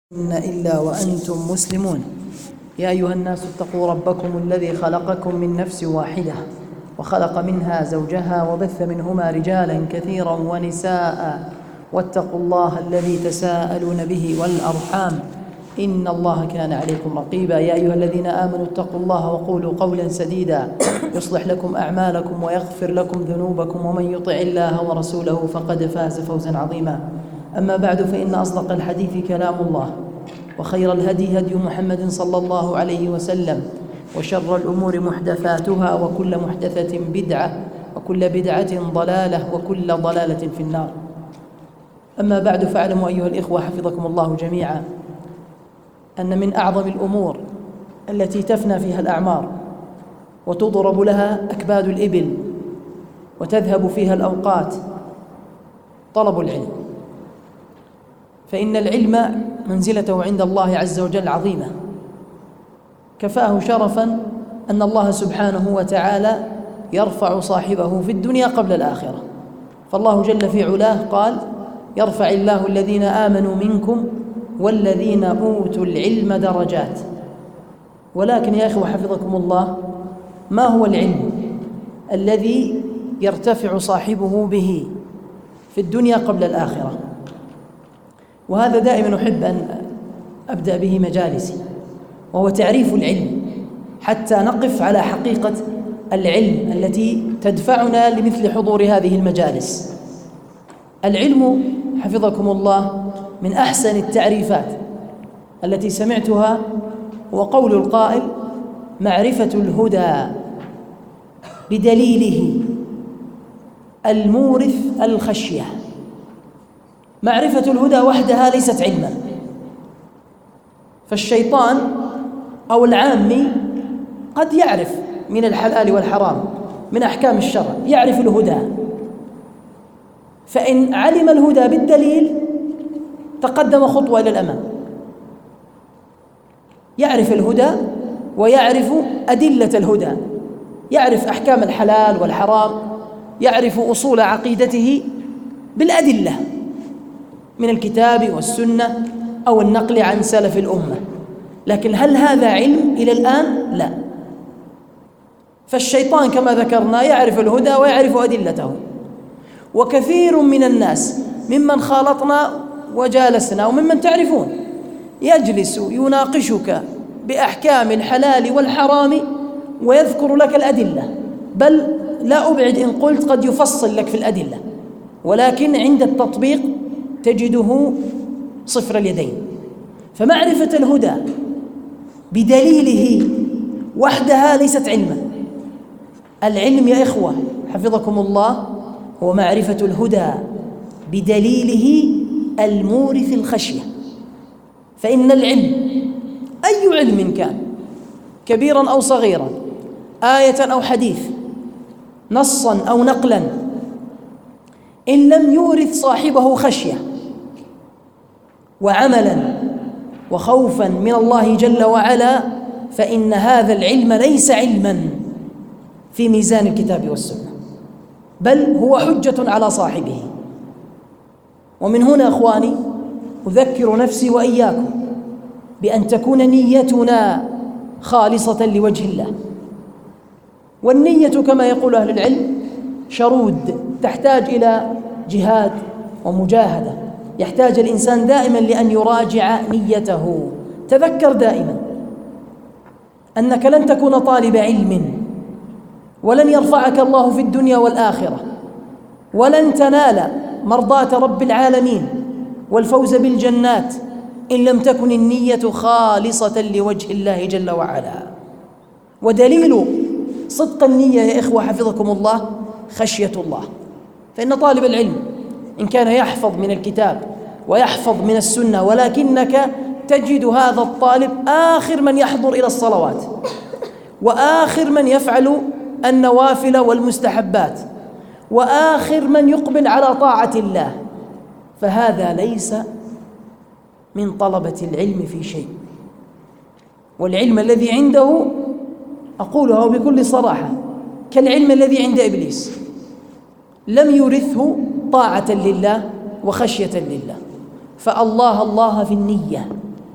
إلا وأنتم مسلمون. يا أيها الناس اتقوا ربكم الذي خلقكم من نفس واحدة وخلق منها زوجها وبث منهما رجالا كثيرا ونساء واتقوا الله الذي تساءلون به والأرحام إن الله كان عليكم رقيبا. يا أيها الذين آمنوا اتقوا الله وقولوا قولا سديدا يصلح لكم أعمالكم ويغفر لكم ذنوبكم ومن يطع الله ورسوله فقد فاز فوزا عظيما. أما بعد فإن أصدق الحديث كلام الله وخير الهدي هدي محمد صلى الله عليه وسلم وشر الأمور محدثاتها وكل محدثة بدعة وكل بدعة ضلالة وكل ضلالة في النار. أما بعد فاعلموا أيها الإخوة حفظكم الله جميعا أن من أعظم الأمور التي تفنى فيها الأعمار وتضرب لها أكباد الإبل وتذهب فيها الأوقات طلب العلم، فإن العلم منزلته عند الله عز وجل عظيمة، كفاه شرفا أن الله سبحانه وتعالى يرفع صاحبه في الدنيا قبل الآخرة. فالله جل في علاه قال: يرفع الله الذين آمنوا منكم والذين أوتوا العلم درجات. ولكن يا إخوة حفظكم الله، ما هو العلم الذي يرتفع صاحبه به في الدنيا قبل الآخرة؟ وهذا دائما أحب أن أبدأ به مجالسي، وهو تعريف العلم حتى نقف على حقيقة العلم التي تدفعنا لمثل حضور هذه المجالس. العلم حفظكم الله من أحسن التعريفات التي سمعتها هو قول القائل: معرفة الهدى بدليله المورث الخشية. معرفة الهدى وحدها ليست علما، فالشيطان أو العامي قد يعرف من الحلال والحرام من أحكام الشرع، يعرف الهدى، فإن علم الهدى بالدليل تقدم خطوة إلى الأمام. يعرف الهدى ويعرف أدلة الهدى، يعرف أحكام الحلال والحرام، يعرف أصول عقيدته بالأدلة من الكتاب والسنة أو النقل عن سلف الأمة. لكن هل هذا علم إلى الآن؟ لا. فالشيطان كما ذكرنا يعرف الهدى ويعرف أدلته، وكثير من الناس ممن خالطنا وجالسنا وممن تعرفون يجلس يناقشك بأحكام الحلال والحرام ويذكر لك الأدلة، بل لا أبعد إن قلت قد يفصل لك في الأدلة، ولكن عند التطبيق تجده صفر اليدين. فمعرفة الهدى بدليله وحدها ليست علما. العلم يا إخوة حفظكم الله هو معرفة الهدى بدليله المورث الخشية. فإن العلم أي علم كان، كبيرا أو صغيرا، آية أو حديث، نصا أو نقلا، إن لم يورث صاحبه خشية وعملا وخوفا من الله جل وعلا فإن هذا العلم ليس علما في ميزان الكتاب والسنة، بل هو حجة على صاحبه. ومن هنا أخواني أذكر نفسي وإياكم بأن تكون نيتنا خالصة لوجه الله. والنية كما يقول أهل العلم شرود، تحتاج إلى جهاد ومجاهدة، يحتاج الإنسان دائما لأن يراجع نيته. تذكر دائما أنك لن تكون طالب علم ولن يرفعك الله في الدنيا والآخرة ولن تنال مرضاة رب العالمين والفوز بالجنات إن لم تكن النية خالصة لوجه الله جل وعلا. ودليل صدق النية يا إخوة حفظكم الله خشية الله. فإن طالب العلم إن كان يحفظ من الكتاب ويحفظ من السنة، ولكنك تجد هذا الطالب آخر من يحضر إلى الصلوات وآخر من يفعل النوافل والمستحبات وآخر من يقبل على طاعة الله، فهذا ليس من طلبة العلم في شيء. والعلم الذي عنده، أقولها بكل صراحة، كالعلم الذي عند إبليس، لم يورثه طاعة لله وخشية لله. فالله الله في النية،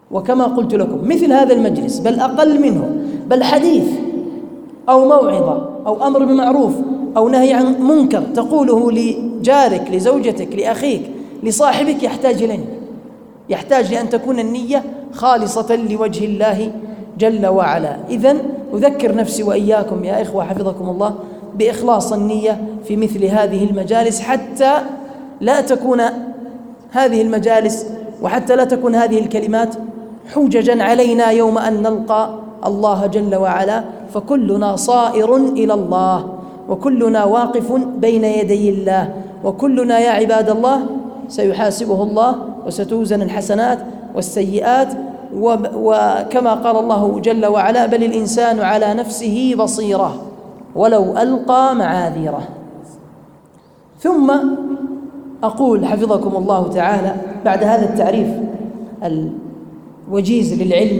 وكما قلت لكم مثل هذا المجلس بل أقل منه، بل حديث أو موعظة أو أمر بمعروف أو نهي عن منكر تقوله لجارك، لزوجتك، لأخيك، لصاحبك، يحتاج إلى نية، يحتاج لأن تكون النية خالصة لوجه الله جل وعلا. إذن أذكر نفسي وإياكم يا إخوة حفظكم الله بإخلاص النية في مثل هذه المجالس، حتى لا تكون هذه المجالس وحتى لا تكون هذه الكلمات حججا علينا يوم أن نلقى الله جل وعلا، فكلنا صائر إلى الله وكلنا واقف بين يدي الله، وكلنا يا عباد الله سيحاسبه الله وستوزن الحسنات والسيئات، وكما قال الله جل وعلا: بل الإنسان على نفسه بصيرة ولو ألقى معاذيره. ثم أقول حفظكم الله تعالى بعد هذا التعريف الوجيز للعلم،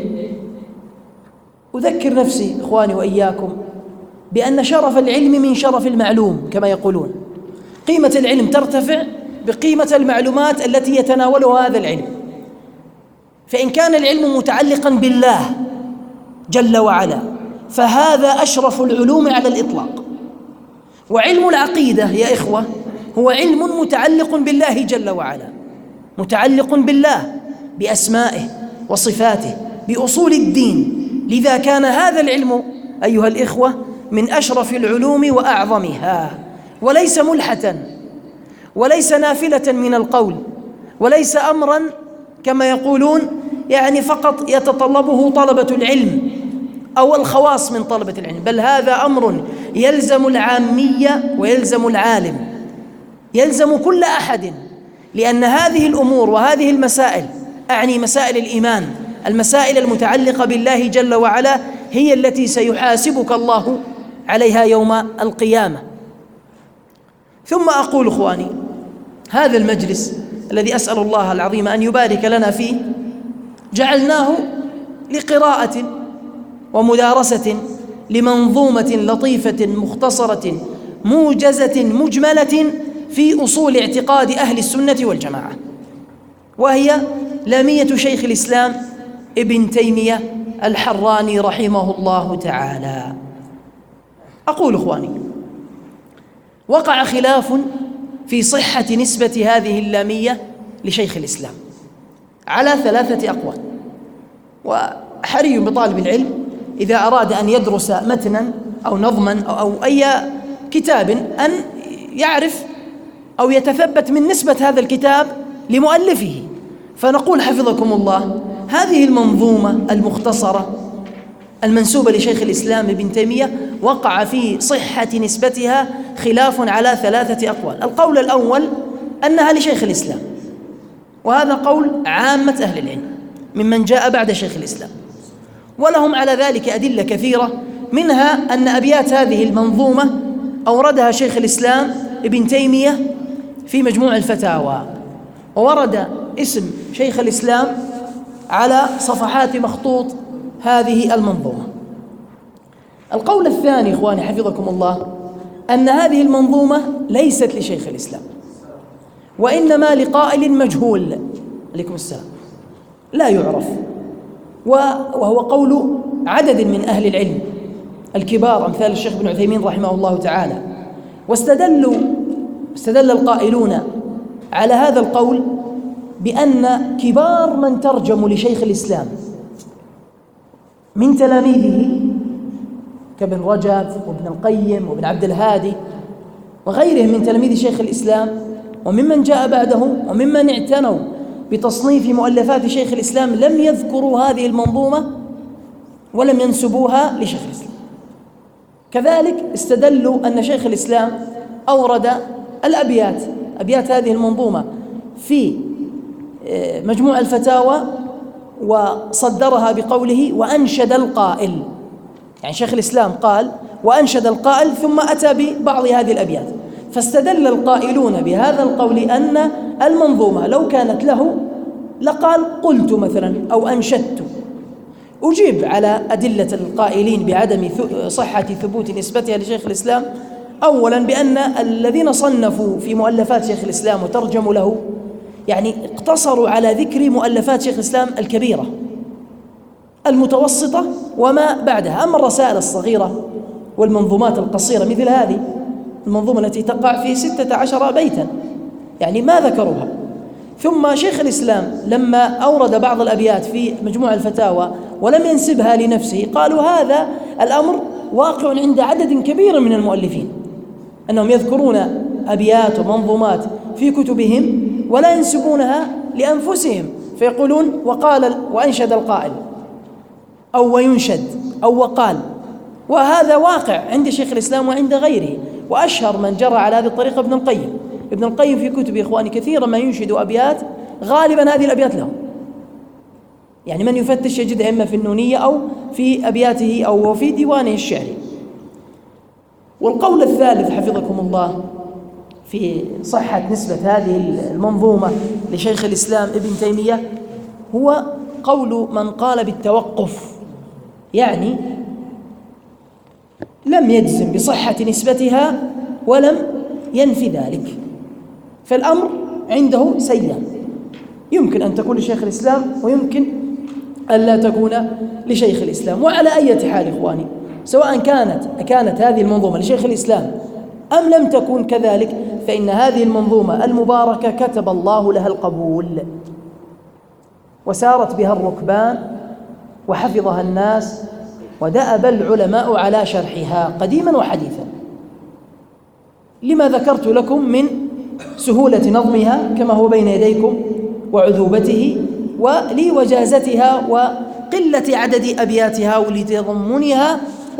أذكر نفسي إخواني وإياكم بأن شرف العلم من شرف المعلوم كما يقولون. قيمة العلم ترتفع بقيمة المعلومات التي يتناولها هذا العلم، فإن كان العلم متعلقا بالله جل وعلا فهذا أشرف العلوم على الإطلاق. وعلم العقيدة يا إخوة هو علم متعلق بالله جل وعلا، متعلق بالله بأسمائه وصفاته بأصول الدين، لذا كان هذا العلم أيها الإخوة من أشرف العلوم وأعظمها، وليس ملحة وليس نافلة من القول، وليس أمرا كما يقولون يعني فقط يتطلبه طلبة العلم أو الخواص من طلبة العلم، بل هذا أمر يلزم العامية ويلزم العالم، يلزم كل أحد، لأن هذه الأمور وهذه المسائل، أعني مسائل الإيمان، المسائل المتعلقة بالله جل وعلا، هي التي سيحاسبك الله عليها يوم القيامة. ثم أقول إخواني هذا المجلس الذي أسأل الله العظيم أن يبارك لنا فيه جعلناه لقراءة ومدارسة لمنظومة لطيفة مختصرة موجزة مجملة في أصول اعتقاد أهل السنة والجماعة، وهي لامية شيخ الإسلام ابن تيمية الحراني رحمه الله تعالى. أقول إخواني وقع خلاف في صحة نسبة هذه اللامية لشيخ الإسلام على 3 أقوال، وحري بطالب العلم إذا أراد أن يدرس متنا أو نظما أو أي كتاب أن يعرف أو يتثبت من نسبة هذا الكتاب لمؤلفه. فنقول حفظكم الله هذه المنظومة المختصرة المنسوبة لشيخ الإسلام ابن تيمية وقع في صحة نسبتها خلاف على 3 أقوال. القول الأول أنها لشيخ الإسلام، وهذا قول عامة أهل العلم ممن جاء بعد شيخ الإسلام، ولهم على ذلك أدلة كثيرة، منها أن أبيات هذه المنظومة أوردها شيخ الإسلام ابن تيمية في مجموع الفتاوى، وورد اسم شيخ الإسلام على صفحات مخطوط هذه المنظومة. القول الثاني إخواني حفظكم الله أن هذه المنظومة ليست لشيخ الإسلام، وإنما لقائل مجهول عليكم السلام لا يعرف، وهو قول عدد من أهل العلم الكبار أمثال الشيخ ابن عثيمين رحمه الله تعالى. واستدل القائلون على هذا القول بأن كبار من ترجموا لشيخ الإسلام من تلاميذه كابن رجب وابن القيم وابن عبد الهادي وغيرهم من تلاميذ شيخ الإسلام وممن جاء بعده وممن اعتنوا بتصنيف مؤلفات شيخ الإسلام لم يذكروا هذه المنظومة ولم ينسبوها لشيخ الإسلام. كذلك استدلوا أن شيخ الإسلام أورد أبيات هذه المنظومة في مجموع الفتاوى وصدرها بقوله وأنشد القائل، يعني شيخ الإسلام قال وأنشد القائل ثم أتى ببعض هذه الأبيات، فاستدل القائلون بهذا القول أن المنظومة لو كانت له لقال قلت مثلا أو أنشدت. أجيب على أدلة القائلين بعدم صحة ثبوت نسبتها لشيخ الإسلام أولا بأن الذين صنفوا في مؤلفات شيخ الإسلام وترجموا له يعني اقتصروا على ذكر مؤلفات شيخ الإسلام الكبيرة المتوسطة وما بعدها. أما الرسائل الصغيرة والمنظومات القصيرة مثل هذه المنظومة التي تقع في 16 بيتا يعني ما ذكروها. ثم شيخ الإسلام لما أورد بعض الأبيات في مجموع الفتاوى ولم ينسبها لنفسه قالوا هذا الأمر واقع عند عدد كبير من المؤلفين، أنهم يذكرون أبيات ومنظومات في كتبهم ولا ينسبونها لأنفسهم، فيقولون وقال وأنشد القائل أو وينشد أو وقال، وهذا واقع عند شيخ الإسلام وعند غيره. وأشهر من جرى على هذه الطريقة ابن القيم. ابن القيم في كتبه إخواني كثيرا ما ينشد أبيات غالبا هذه الأبيات له، يعني من يفتش يجد إما في النونية أو في أبياته أو في ديوانه الشعري. والقول الثالث حفظكم الله في صحة نسبة هذه المنظومة لشيخ الإسلام ابن تيمية هو قول من قال بالتوقف، يعني لم يجزم بصحة نسبتها ولم ينفي ذلك، فالأمر عنده سيان، يمكن أن تكون لشيخ الإسلام ويمكن أن لا تكون لشيخ الإسلام. وعلى أي حال إخواني، سواء كانت هذه المنظومة لشيخ الإسلام أم لم تكن كذلك، فإن هذه المنظومة المباركة كتب الله لها القبول وسارت بها الركبان وحفظها الناس ودأب العلماء على شرحها قديما وحديثا، لما ذكرت لكم من سهولة نظمها كما هو بين يديكم وعذوبته ولوجازتها وقلة عدد أبياتها ولتضمنها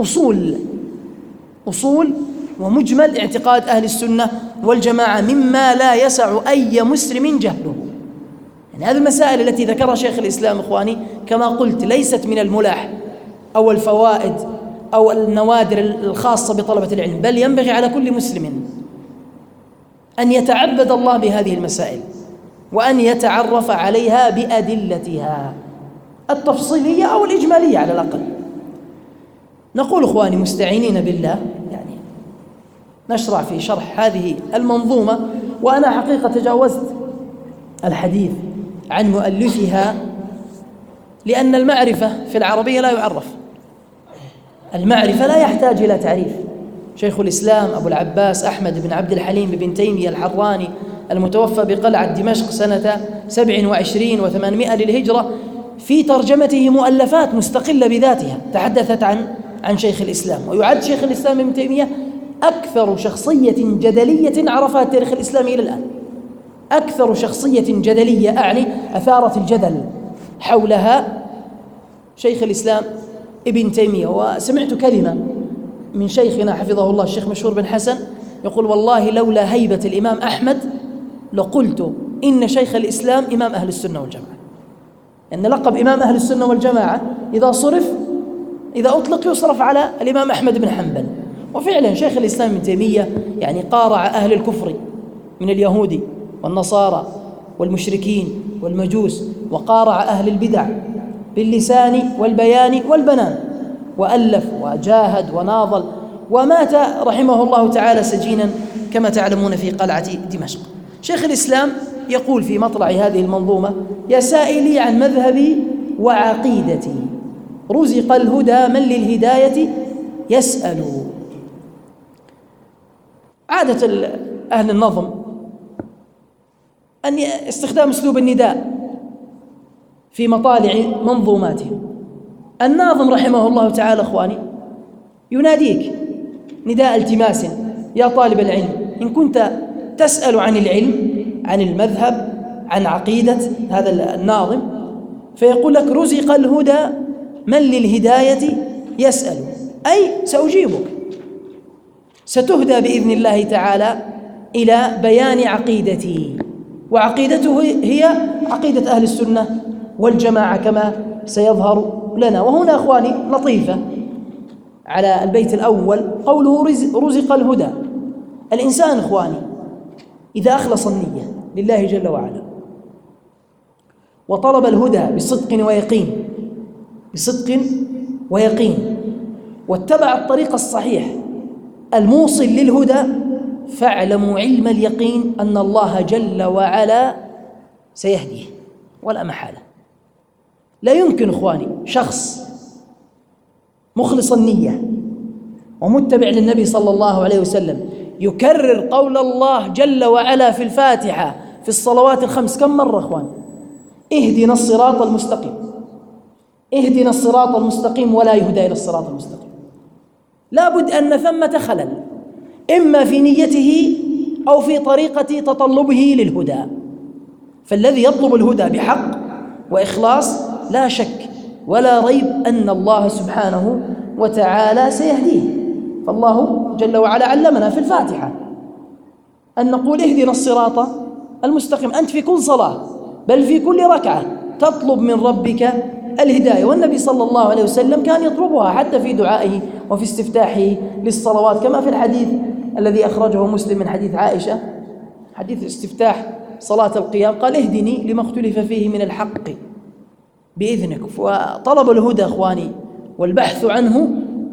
أصول ومجمل اعتقاد أهل السنة والجماعة مما لا يسع أي مسلم جهله. يعني هذه المسائل التي ذكرها شيخ الإسلام إخواني كما قلت ليست من الملح أو الفوائد أو النوادر الخاصة بطلبة العلم، بل ينبغي على كل مسلم أن يتعبد الله بهذه المسائل وأن يتعرف عليها بأدلتها التفصيلية أو الإجمالية على الأقل. نقول إخواني مستعينين بالله، يعني نشرع في شرح هذه المنظومة، وأنا حقيقة تجاوزت الحديث عن مؤلفها لأن المعرفة في العربية لا يعرف، المعرفة لا يحتاج إلى تعريف. شيخ الإسلام أبو العباس أحمد بن عبد الحليم بن تيمية الحراني المتوفى بقلعة دمشق سنة 27 و800 للهجرة، في ترجمته مؤلفات مستقلة بذاتها تحدثت عن شيخ الإسلام، ويعد شيخ الإسلام ابن تيمية أكثر شخصية جدلية عرفها التاريخ الإسلامي إلى الآن، أكثر شخصية جدلية أعني أثارت الجدل حولها شيخ الإسلام ابن تيمية. وسمعت كلمة من شيخنا حفظه الله الشيخ مشهور بن حسن يقول والله لولا هيبة الإمام أحمد لقلت إن شيخ الإسلام إمام أهل السنة والجماعة، أن لقب إمام أهل السنة والجماعة إذا أطلق يصرف على الإمام أحمد بن حنبل. وفعلا شيخ الإسلام ابن تيمية يعني قارع أهل الكفر من اليهود والنصارى والمشركين والمجوس، وقارع أهل البدع باللسان والبيان والبنان، وألف وجاهد وناضل، ومات رحمه الله تعالى سجينا كما تعلمون في قلعة دمشق. شيخ الإسلام يقول في مطلع هذه المنظومة: يا سائلي عن مذهبي وعقيدتي رزق الهدى من للهداية يسأل. عادة أهل النظم أن استخدام أسلوب النداء في مطالع منظوماتهم. الناظم رحمه الله تعالى إخواني يناديك نداء التماس: يا طالب العلم إن كنت تسأل عن العلم، عن المذهب، عن عقيدة هذا الناظم، فيقول لك: رزق الهدى من للهداية يسأل، أي سأجيبك، ستهدى بإذن الله تعالى إلى بيان عقيدتي، وعقيدته هي عقيدة أهل السنة والجماعة كما سيظهر لنا. وهنا أخواني لطيفة على البيت الأول قوله رزق الهدى. الإنسان إخواني إذا أخلص النية لله جل وعلا وطلب الهدى بصدق ويقين واتبع الطريق الصحيح الموصل للهدى، فاعلموا علم اليقين أن الله جل وعلا سيهديه ولا محالة. لا يمكن إخواني شخص مخلص النية ومتبع للنبي صلى الله عليه وسلم يكرر قول الله جل وعلا في الفاتحة في الصلوات الخمس كم مرة إخواني؟ اهدنا الصراط المستقيم، اهدنا الصراط المستقيم، ولا يهدى إلى الصراط المستقيم. لابد أن ثمة خلل إما في نيته أو في طريقة تطلبه للهدى. فالذي يطلب الهدى بحق وإخلاص لا شك ولا ريب أن الله سبحانه وتعالى سيهديه. فالله جل وعلا علمنا في الفاتحة أن نقول اهدنا الصراط المستقيم. أنت في كل صلاة بل في كل ركعة تطلب من ربك الهداية، والنبي صلى الله عليه وسلم كان يطلبها حتى في دعائه وفي استفتاحه للصلوات، كما في الحديث الذي أخرجه مسلم من حديث عائشة، حديث استفتاح صلاة القيام، قال اهدني لما اختلف فيه من الحق بإذنك. وطلب الهدى أخواني والبحث عنه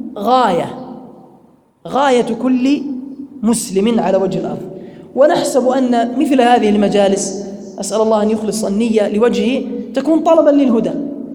غاية كل مسلم على وجه الأرض. ونحسب أن مثل هذه المجالس أسأل الله أن يخلص النية لوجهه تكون طلبا للهدى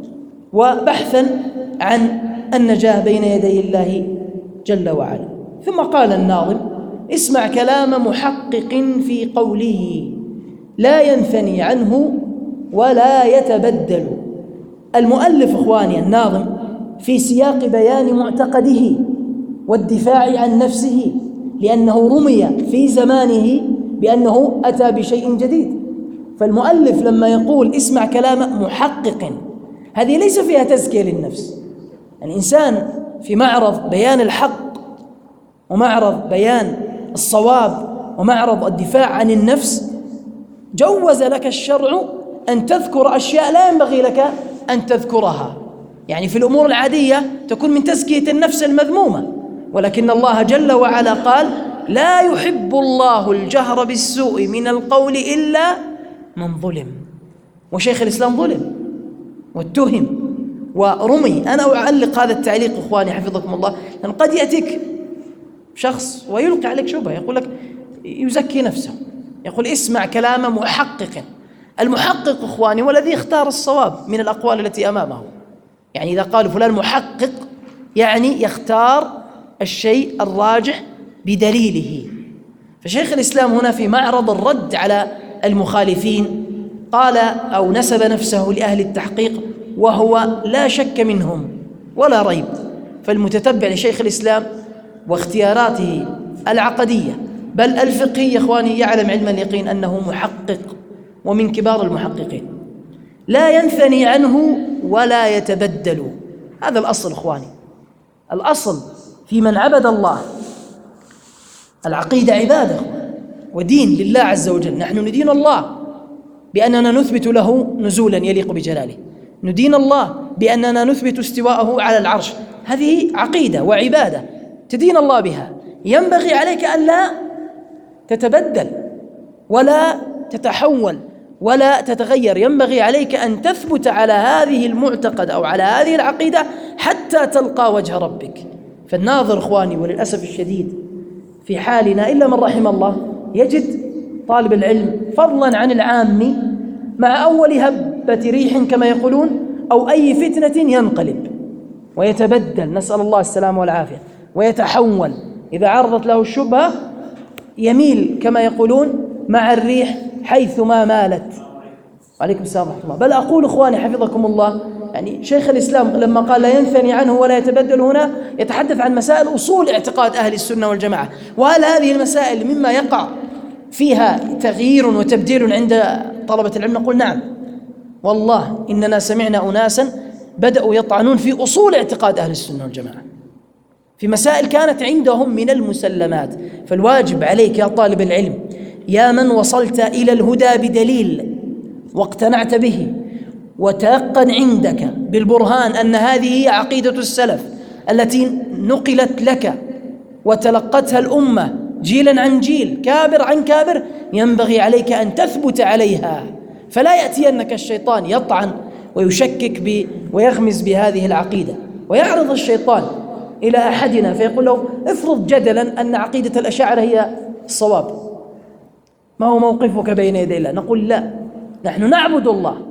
وبحثا عن النجاة بين يدي الله جل وعلا. ثم قال الناظم اسمع كلام محقق في قوله لا ينثني عنه ولا يتبدل. المؤلف إخواني الناظم في سياق بيان معتقده والدفاع عن نفسه، لأنه رمي في زمانه بأنه أتى بشيء جديد. فالمؤلف لما يقول اسمع كلام محقق هذه ليس فيها تزكية للنفس. الإنسان في معرض بيان الحق ومعرض بيان الصواب ومعرض الدفاع عن النفس جوز لك الشرع أن تذكر أشياء لا ينبغي لك أن تذكرها. يعني في الأمور العادية تكون من تزكية النفس المذمومة، ولكن الله جل وعلا قال لا يحب الله الجهر بالسوء من القول إلا من ظلم. وشيخ الإسلام ظلم واتهم ورمي. أنا أعلق هذا التعليق إخواني حفظكم الله، لأن قد يأتيك شخص ويلقي عليك شبهة، يقول لك يزكي نفسه، يقول اسمع كلام محقق. المحقق إخواني والذي يختار الصواب من الأقوال التي أمامه. يعني إذا قالوا فلان محقق يعني يختار الشيء الراجح بدليله. فشيخ الإسلام هنا في معرض الرد على المخالفين قال أو نسب نفسه لأهل التحقيق وهو لا شك منهم ولا ريب. فالمتتبع لشيخ الإسلام واختياراته العقدية بل الفقهية إخواني يعلم علم اليقين أنه محقق ومن كبار المحققين. لا ينثني عنه ولا يتبدل. هذا الأصل إخواني، الأصل في من عبد الله. العقيدة عبادة ودين لله عز وجل. نحن ندين الله بأننا نثبت له نزولا يليق بجلاله، ندين الله بأننا نثبت استواءه على العرش. هذه عقيدة وعبادة تدين الله بها. ينبغي عليك أن لا تتبدل ولا تتحول ولا تتغير، ينبغي عليك أن تثبت على هذه المعتقد أو على هذه العقيدة حتى تلقى وجه ربك. فالناظر إخواني وللأسف الشديد في حالنا إلا من رحم الله يجد طالب العلم فضلا عن العام مع أول هبة ريح كما يقولون أو أي فتنة ينقلب ويتبدل، نسأل الله السلامة والعافية، ويتحول. إذا عرضت له الشبهة يميل كما يقولون مع الريح حيث ما مالت. وعليكم السلام ورحمة الله. بل أقول إخواني حفظكم الله، يعني شيخ الإسلام لما قال لا ينثني عنه ولا يتبدل هنا يتحدث عن مسائل أصول اعتقاد أهل السنة والجماعة. وهل هذه المسائل مما يقع فيها تغيير وتبديل عند طلبة العلم؟ نقول نعم والله إننا سمعنا أناسا بدأوا يطعنون في أصول اعتقاد أهل السنة والجماعة في مسائل كانت عندهم من المسلمات. فالواجب عليك يا طالب العلم يا من وصلت إلى الهدى بدليل واقتنعت به وتيقن عندك بالبرهان أن هذه هي عقيدة السلف التي نقلت لك وتلقتها الأمة جيلا عن جيل كابر عن كابر، ينبغي عليك أن تثبت عليها. فلا يأتينك الشيطان يطعن ويشكك ويغمز بهذه العقيدة. ويعرض الشيطان إلى أحدنا فيقول له افرض جدلا أن عقيدة الأشاعرة هي الصواب، ما هو موقفك بين يدي الله؟ نقول لا، نحن نعبد الله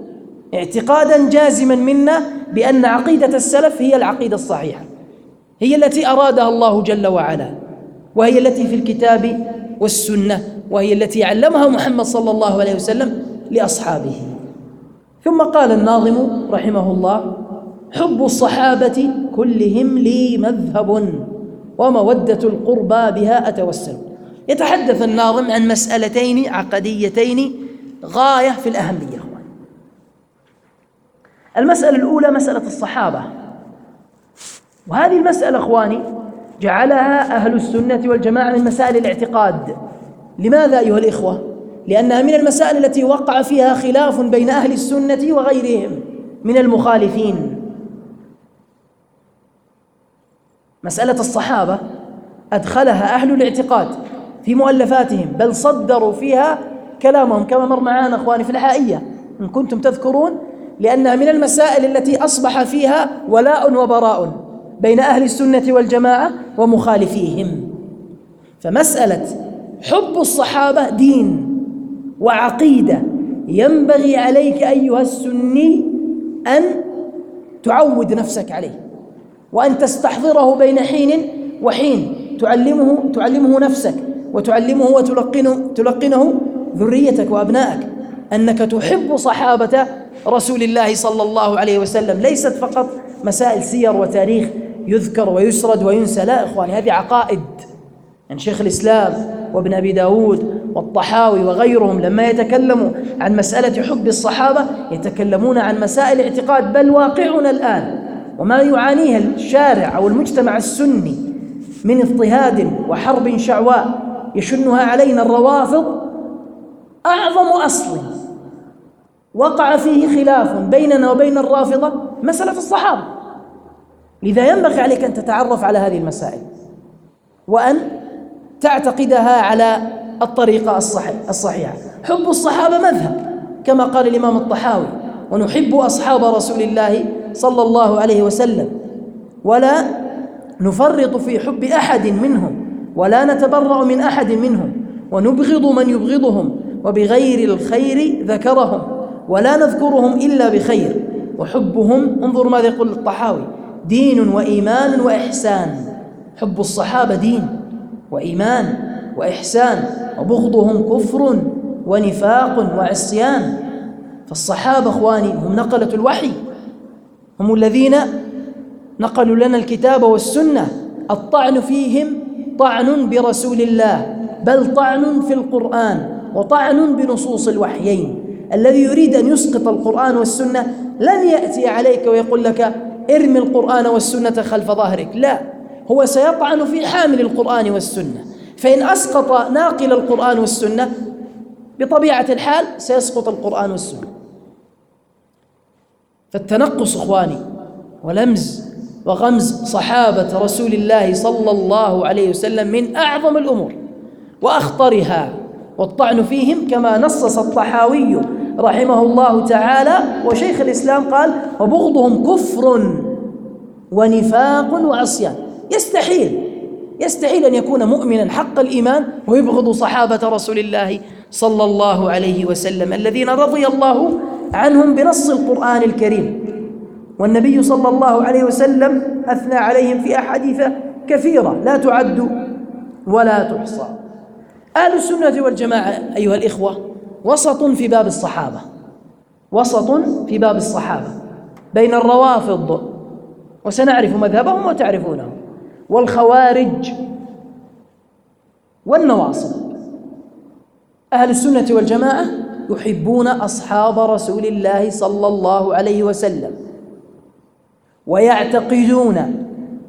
اعتقادا جازما منا بأن عقيدة السلف هي العقيدة الصحيحة، هي التي أرادها الله جل وعلا، وهي التي في الكتاب والسنة، وهي التي علمها محمد صلى الله عليه وسلم لأصحابه. ثم قال الناظم رحمه الله: حب الصحابة كلهم لي مذهب ومودة القربى بها أتوسل. يتحدث الناظم عن مسألتين عقديتين غاية في الأهمية. المسألة الأولى مسألة الصحابة، وهذه المسألة أخواني جعلها أهل السنة والجماعة من مسائل الاعتقاد. لماذا أيها الإخوة؟ لأنها من المسائل التي وقع فيها خلاف بين أهل السنة وغيرهم من المخالفين. مسألة الصحابة أدخلها أهل الاعتقاد في مؤلفاتهم، بل صدروا فيها كلامهم كما مر معنا أخواني في الحائية إن كنتم تذكرون، لأنها من المسائل التي أصبح فيها ولاء وبراء بين أهل السنة والجماعة ومخالفيهم. فمسألة حب الصحابة دين وعقيدة ينبغي عليك أيها السني أن تعود نفسك عليه، وأن تستحضره بين حين وحين، تعلمه نفسك وتعلمه وتلقنه ذريتك وأبنائك أنك تحب صحابة رسول الله صلى الله عليه وسلم. ليست فقط مسائل سير وتاريخ يذكر ويسرد وينسى، لا إخواني، هذه عقائد. يعني شيخ الإسلام وابن أبي داود والطحاوي وغيرهم لما يتكلموا عن مسألة حب الصحابة يتكلمون عن مسائل اعتقاد، بل واقعنا الآن وما يعانيه الشارع أو المجتمع السني من اضطهاد وحرب شعواء يشنها علينا الروافض أعظم أصل وقع فيه خلاف بيننا وبين الرافضة مسألة الصحابة. لذا ينبغي عليك أن تتعرف على هذه المسائل وأن تعتقدها على الطريقة الصحيحة. حب الصحابة مذهب كما قال الإمام الطحاوي: ونحب أصحاب رسول الله صلى الله عليه وسلم ولا نفرط في حب أحد منهم ولا نتبرأ من أحد منهم ونبغض من يبغضهم وبغير الخير ذكرهم ولا نذكرهم إلا بخير وحبهم، انظروا ماذا يقول الطحاوي: دين وإيمان وإحسان. حب الصحابة دين وإيمان وإحسان، وبغضهم كفر ونفاق وعصيان. فالصحابة أخواني هم نقلة الوحي، هم الذين نقلوا لنا الكتاب والسنة. الطعن فيهم طعن برسول الله، بل طعن في القرآن وطعن بنصوص الوحيين. الذي يريد أن يسقط القرآن والسنة لن يأتي عليك ويقول لك ارمي القرآن والسنة خلف ظهرك، لا، هو سيطعن في حامل القرآن والسنة. فإن أسقط ناقل القرآن والسنة بطبيعة الحال سيسقط القرآن والسنة. فالتنقص أخواني ولمز وغمز صحابة رسول الله صلى الله عليه وسلم من أعظم الأمور وأخطرها، والطعن فيهم كما نصص الطحاوي رحمه الله تعالى وشيخ الإسلام قال: وبغضهم كفر ونفاق وعصيان. يستحيل أن يكون مؤمنا حق الإيمان ويبغض صحابة رسول الله صلى الله عليه وسلم الذين رضي الله عنهم بنص القرآن الكريم، والنبي صلى الله عليه وسلم أثنى عليهم في أحاديث كثيرة لا تعد ولا تحصى. أهل السنة والجماعة أيها الإخوة وسط في باب الصحابة، وسط في باب الصحابة بين الروافض وسنعرف مذهبهم وتعرفونه والخوارج والنواصب. أهل السنة والجماعة يحبون أصحاب رسول الله صلى الله عليه وسلم ويعتقدون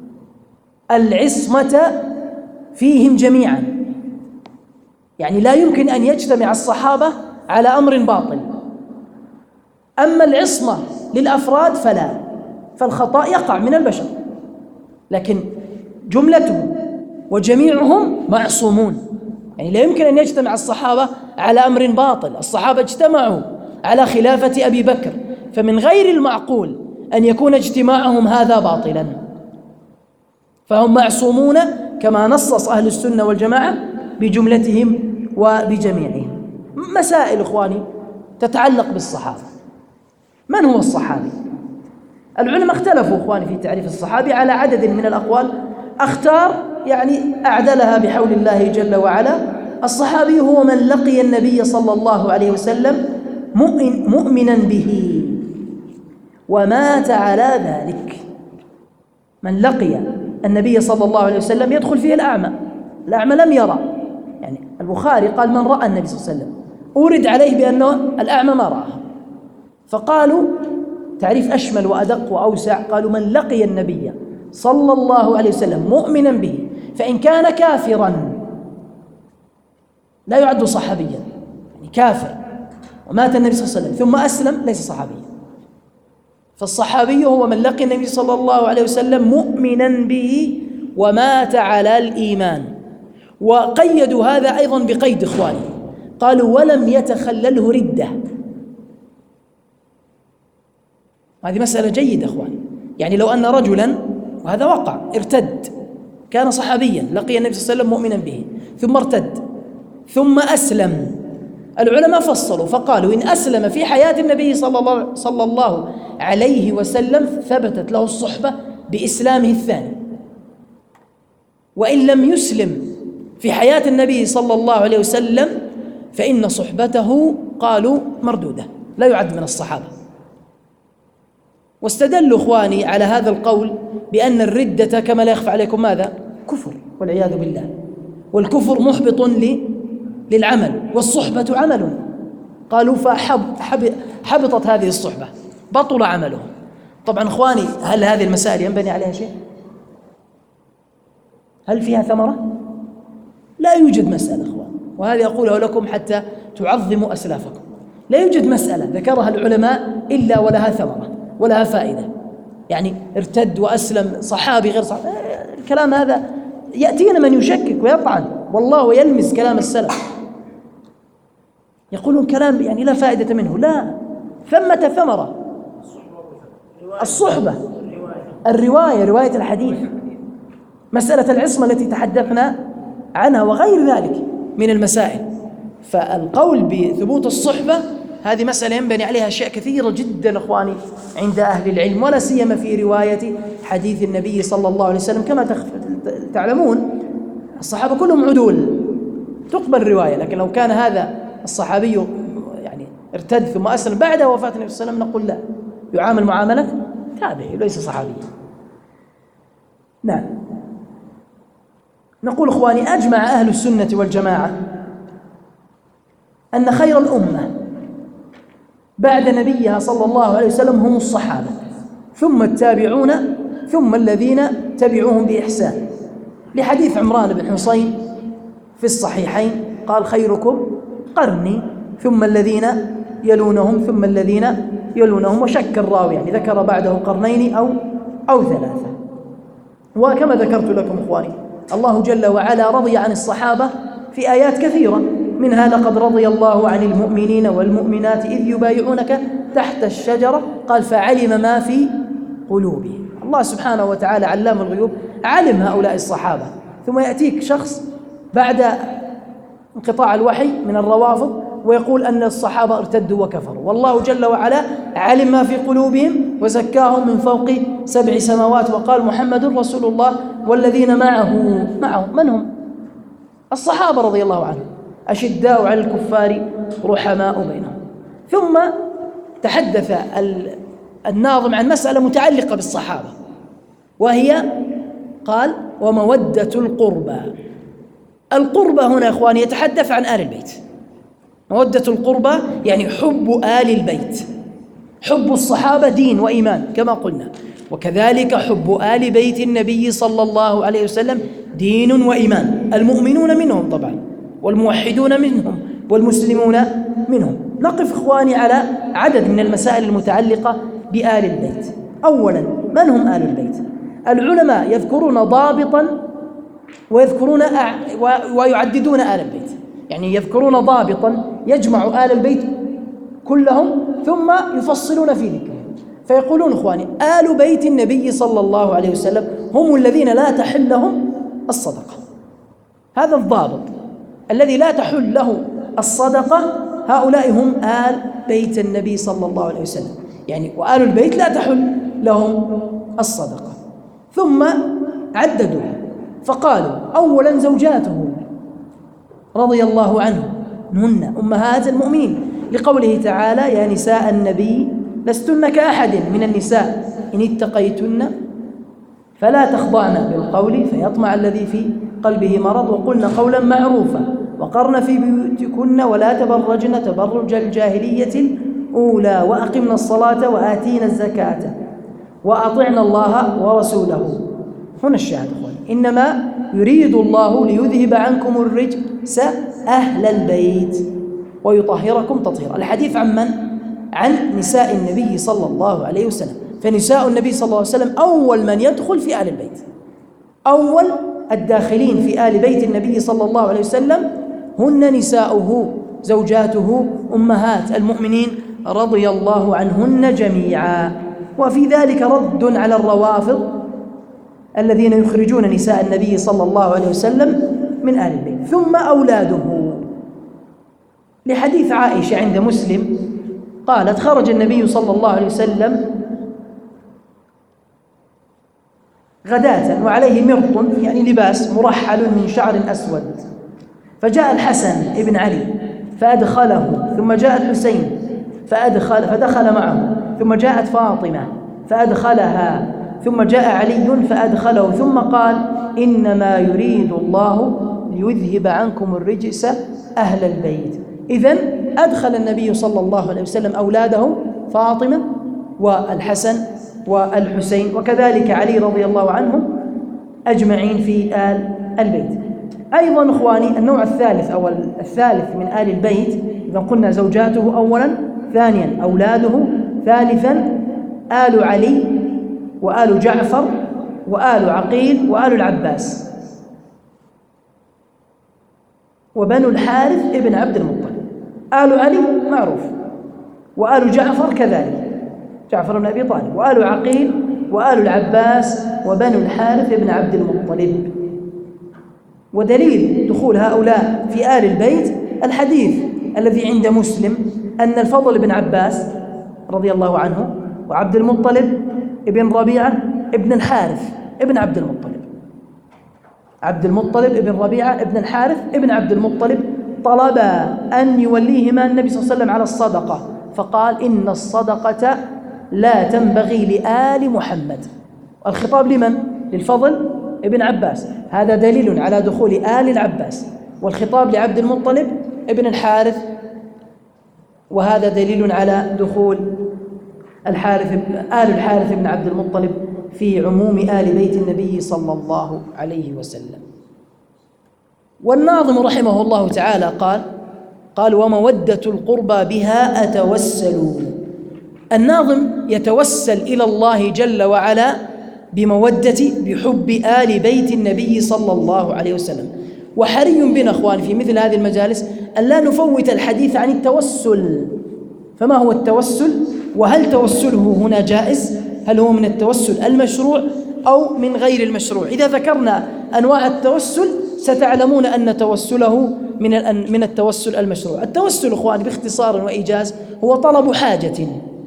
العصمة فيهم جميعا، يعني لا يمكن أن يجتمع الصحابة على أمر باطل. أما العصمة للأفراد فلا، فالخطأ يقع من البشر، لكن جملتهم وجميعهم معصومون. يعني لا يمكن أن يجتمع الصحابة على أمر باطل. الصحابة اجتمعوا على خلافة أبي بكر، فمن غير المعقول أن يكون اجتماعهم هذا باطلا، فهم معصومون كما نصص أهل السنة والجماعة بجملتهم وبجميعهم. مسائل إخواني تتعلق بالصحابة، من هو الصحابي؟ العلماء اختلفوا إخواني في تعريف الصحابي على عدد من الأقوال، أختار يعني أعدلها بحول الله جل وعلا. الصحابي هو من لقي النبي صلى الله عليه وسلم مؤمنا به ومات على ذلك. من لقي النبي صلى الله عليه وسلم يدخل فيه الأعمى لم يرى، يعني البخاري قال من رأى النبي صلى الله عليه وسلم، أورد عليه بأنه الأعمى ما رآه، فقالوا تعريف أشمل وأدق وأوسع، قالوا من لقي النبي صلى الله عليه وسلم مؤمنا به، فإن كان كافرا لا يعد صحابيا، يعني كافر ومات النبي صلى الله عليه وسلم ثم أسلم ليس صحابيا. فالصحابي هو من لقي النبي صلى الله عليه وسلم مؤمنا به ومات على الإيمان. وقيدوا هذا أيضا بقيد إخواني، قالوا ولم يتخلله ردة. هذه مسألة جيدة إخواني، يعني لو أن رجلا، وهذا وقع، ارتد، كان صحابيا لقي النبي صلى الله عليه وسلم مؤمنا به ثم ارتد ثم أسلم، العلماء فصلوا فقالوا إن أسلم في حياة النبي صلى الله عليه وسلم ثبتت له الصحبة بإسلامه الثاني، وإن لم يسلم في حياة النبي صلى الله عليه وسلم فإن صحبته قالوا مردودة، لا يعد من الصحابة. واستدلوا إخواني على هذا القول بأن الردة كما لا يخفى عليكم ماذا؟ كفر والعياذ بالله، والكفر محبط للعمل، والصحبة عمل. قالوا فحبطت هذه الصحبة، بطل عمله. طبعا إخواني هل هذه المسائل ينبني عليها شيء؟ هل فيها ثمرة؟ لا يوجد مسألة إخوان، وهذه أقوله لكم حتى تعظموا أسلافكم. لا يوجد مسألة ذكرها العلماء إلا ولها ثمرة ولها فائدة، يعني ارتد وأسلم صحابي غير صحابي، الكلام هذا يأتينا من يشكك ويطعن والله ويلمس كلام السلف، يقولون كلام يعني لا فائدة منه. لا، ثمة ثمرة، الصحبة، رواية الحديث، مسألة العصمة التي تحدثنا عنها وغير ذلك من المسائل. فالقول بثبوت الصحبة هذه مسألة ينبني عليها أشياء كثيرة جدا إخواني عند أهل العلم، ولا سيما في رواية حديث النبي صلى الله عليه وسلم. كما تعلمون الصحابة كلهم عدول تقبل الرواية، لكن لو كان هذا الصحابي يعني ارتد ثم أسلم بعد وفاة النبي صلى الله عليه وسلم نقول لا، يعامل معاملة تابعي ليس صحابيا. نعم، نقول إخواني أجمع أهل السنة والجماعة أن خير الأمة بعد نبيها صلى الله عليه وسلم هم الصحابة، ثم التابعون، ثم الذين تبعوهم بإحسان، لحديث عمران بن حصين في الصحيحين قال خيركم قرني ثم الذين يلونهم ثم الذين يلونهم، وشك الراوي يعني ذكر بعده قرنين أو ثلاثة. وكما ذكرت لكم إخواني الله جل وعلا رضي عن الصحابة في آيات كثيرة، منها لقد رضي الله عن المؤمنين والمؤمنات إذ يبايعونك تحت الشجرة، قال فعلم ما في قلوبهم. الله سبحانه وتعالى علام الغيوب علم هؤلاء الصحابة، ثم يأتيك شخص بعد انقطاع الوحي من الروافض ويقول أن الصحابة ارتدوا وكفروا، والله جل وعلا علم ما في قلوبهم وزكاهم من فوق 7 سماوات، وقال محمد رسول الله والذين معه من هم؟ الصحابة رضي الله عنهم، أشداء على الكفار رحماء بينهم. ثم تحدث الناظم عن مسألة متعلقة بالصحابة، وهي قال ومودة القربى. القربى هنا إخواني يتحدث عن آل البيت، مودة القربى يعني حب آل البيت، حب الصحابة دين وإيمان كما قلنا، وكذلك حب آل بيت النبي صلى الله عليه وسلم دين وإيمان، المؤمنون منهم طبعا والموحدون منهم والمسلمون منهم. نقف إخواني على عدد من المسائل المتعلقة بآل البيت. أولا، من هم آل البيت؟ العلماء يذكرون ضابطا ويذكرون ويعددون آل البيت، يعني يذكرون ضابطا يجمع آل البيت كلهم ثم يفصلون في ذكرهم، فيقولون إخواني آل بيت النبي صلى الله عليه وسلم هم الذين لا تحل لهم الصدقة. هذا الضابط الذي لا تحل له الصدقة، هؤلاء هم آل بيت النبي صلى الله عليه وسلم. يعني وآل البيت لا تحل لهم الصدقة. ثم عددوا فقالوا: أولا زوجاته رضي الله عنهن أمهات المؤمنين، لقوله تعالى: يا نساء النبي لستن كأحد من النساء إن اتقيتن فلا تخضعن بالقول فيطمع الذي في قلبه مرض وقلن قولا معروفا وقرن في بيوتكن ولا تبرجن تبرج الجاهلية الأولى وأقمنا الصلاة وآتينا الزكاة وأطعنا الله ورسوله. هنا الشاهد أخواني: إنما يريد الله ليذهب عنكم الرجس أهل البيت ويطهركم تطهيرا. الحديث عن من؟ عن نساء النبي صلى الله عليه وسلم. فنساء النبي صلى الله عليه وسلم أول من يدخل في آل البيت، أول الداخلين في آل بيت النبي صلى الله عليه وسلم هن نساؤه زوجاته أمهات المؤمنين رضي الله عنهن جميعا. وفي ذلك رد على الروافض الذين يخرجون نساء النبي صلى الله عليه وسلم من آل البيت. ثم أولاده، لحديث عائشة عند مسلم قالت: خرج النبي صلى الله عليه وسلم غداة وعليه مرط، يعني لباس مرحل من شعر أسود، فجاء الحسن ابن علي فأدخله، ثم جاء الحسين فدخل معه، ثم جاءت فاطمة فأدخلها، ثم جاء علي فأدخله، ثم قال: إنما يريد الله ليذهب عنكم الرجس أهل البيت. إذن أدخل النبي صلى الله عليه وسلم أولاده فاطمة والحسن والحسين وكذلك علي رضي الله عنهم أجمعين في آل البيت. أيضا إخواني النوع الثالث أو الثالث من آل البيت، إذا قلنا زوجاته أولا، ثانيا أولاده، ثالثا آل علي وآل جعفر وآل عقيل وآل العباس وبنو الحارث ابن عبد المطلب. آل علي معروف، وآل جعفر كذلك، جعفر بن أبي طالب، وآل عقيل وآل العباس وبنو الحارث ابن عبد المطلب. ودليل دخول هؤلاء في آل البيت الحديث الذي عند مسلم أن الفضل بن عباس رضي الله عنه وعبد المطلب ابن ربيعة ابن الحارث ابن عبد المطلب، عبد المطلب ابن ربيعة ابن الحارث ابن عبد المطلب، طلبا أن يوليهما النبي صلى الله عليه وسلم على الصدقة، فقال: إن الصدقة لا تنبغي لآل محمد. الخطاب لمن؟ للفضل ابن عباس، هذا دليل على دخول آل العباس، والخطاب لعبد المطلب ابن الحارث، وهذا دليل على دخول آل الحارث بن عبد المطلب في عموم آل بيت النبي صلى الله عليه وسلم. والناظم رحمه الله تعالى قال: ومودة القربى بها أتوسل. الناظم يتوسل إلى الله جل وعلا بحب آل بيت النبي صلى الله عليه وسلم. وحري بنا أخواني في مثل هذه المجالس أن لا نفوت الحديث عن التوسل. فما هو التوسل؟ وهل توسله هنا جائز؟ هل هو من التوسل المشروع أو من غير المشروع؟ إذا ذكرنا أنواع التوسل ستعلمون أن توسله من التوسل المشروع. التوسل أخواني باختصار وإيجاز هو طلب حاجة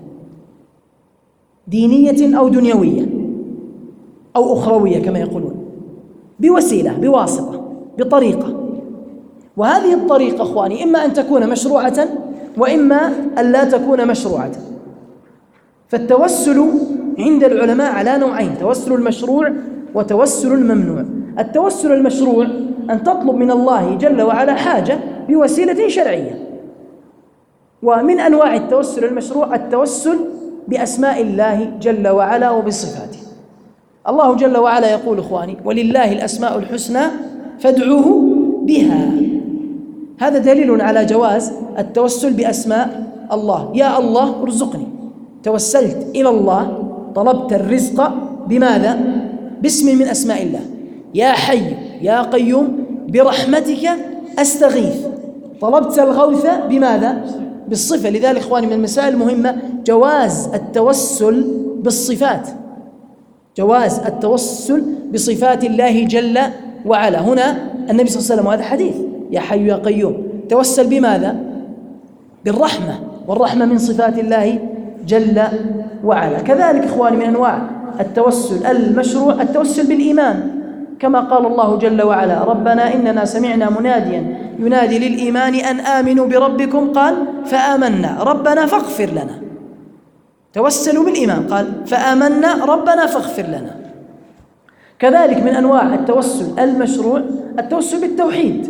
دينية أو دنيوية أو أخروية كما يقولون، بوسيلة، بواسطة، بطريقة. وهذه الطريقة أخواني إما أن تكون مشروعة وإما أن لا تكون مشروعة. فالتوسل عند العلماء على نوعين: توسل المشروع وتوسل الممنوع. التوسل المشروع أن تطلب من الله جل وعلا حاجة بوسيلة شرعية. ومن أنواع التوسل المشروع التوسل بأسماء الله جل وعلا وبصفاته. الله جل وعلا يقول إخواني: ولله الأسماء الحسنى فادعوه بها. هذا دليل على جواز التوسل بأسماء الله. يا الله ارزقني، توسلت إلى الله، طلبت الرزق بماذا؟ باسم من أسماء الله. يا حي يا قيوم برحمتك أستغيث، طلبت الغوث بماذا؟ بالصفة. لذلك إخواني من المسائل المهمة جواز التوسل بالصفات، جواز التوسل بصفات الله جل وعلا. هنا النبي صلى الله عليه وسلم وهذا حديث يا حي يا قيوم توسل بماذا؟ بالرحمة، والرحمة من صفات الله جل وعلا. كذلك إخواني من أنواع التوسل المشروع التوسل بالإيمان، كما قال الله جل وعلا: ربنا إننا سمعنا مناديا ينادي للإيمان أن آمنوا بربكم قال فآمنا ربنا فاغفر لنا. توسلوا بالإيمان، قال فآمنا ربنا فاغفر لنا. كذلك من أنواع التوسل المشروع التوسل بالتوحيد: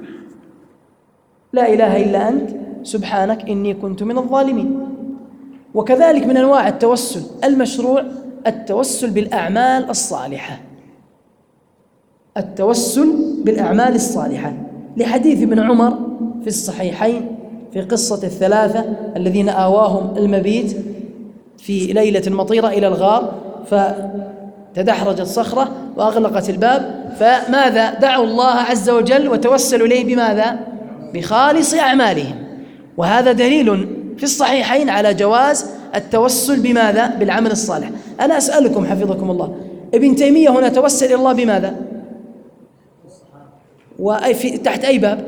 لا إله إلا أنت سبحانك إني كنت من الظالمين. وكذلك من أنواع التوسل المشروع التوسل بالأعمال الصالحة، التوسل بالأعمال الصالحة، لحديث ابن عمر في الصحيحين في قصة الثلاثة الذين آواهم المبيت في ليلة مطيرة إلى الغار، فتدحرجت صخرة وأغلقت الباب، فماذا؟ دعوا الله عز وجل وتوسلوا إليه بماذا؟ بخالص أعمالهم. وهذا دليل في الصحيحين على جواز التوسل بماذا؟ بالعمل الصالح. أنا أسألكم حفظكم الله، ابن تيمية هنا توسل إلى الله بماذا؟ تحت أي باب؟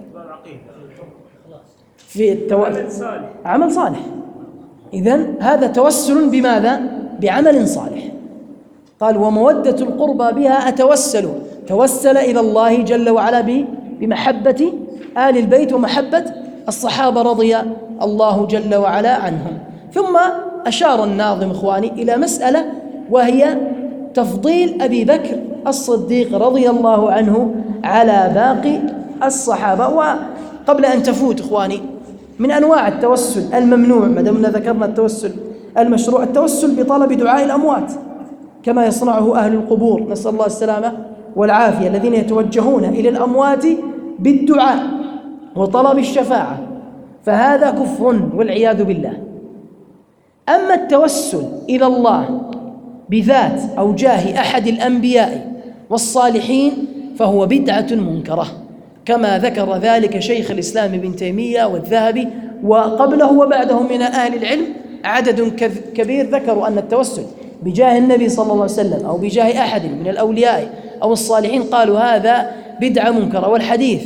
في عمل صالح. إذن هذا توسل بماذا؟ بعمل صالح. قال: ومودة القربى بها أتوسل، توسل إلى الله جل وعلا بمحبة آل البيت ومحبة الصحابة رضي الله جل وعلا عنهم. ثم أشار الناظم إخواني إلى مسألة، وهي تفضيل أبي بكر الصديق رضي الله عنه على باقي الصحابة. وقبل أن تفوت إخواني، من أنواع التوسل الممنوع ما دمنا ذكرنا التوسل المشروع التوسل بطلب دعاء الأموات، كما يصنعه أهل القبور، نسأل الله السلامة والعافية، الذين يتوجهون إلى الأموات بالدعاء وطلب الشفاعة، فهذا كفر والعياذ بالله. أما التوسل إلى الله بذات أو جاه أحد الأنبياء والصالحين فهو بدعة منكرة، كما ذكر ذلك شيخ الإسلام ابن تيمية والذهبي، وقبله وبعده من أهل العلم عدد كبير ذكروا أن التوسل بجاه النبي صلى الله عليه وسلم أو بجاه أحد من الأولياء أو الصالحين قالوا هذا بدعة منكرة. والحديث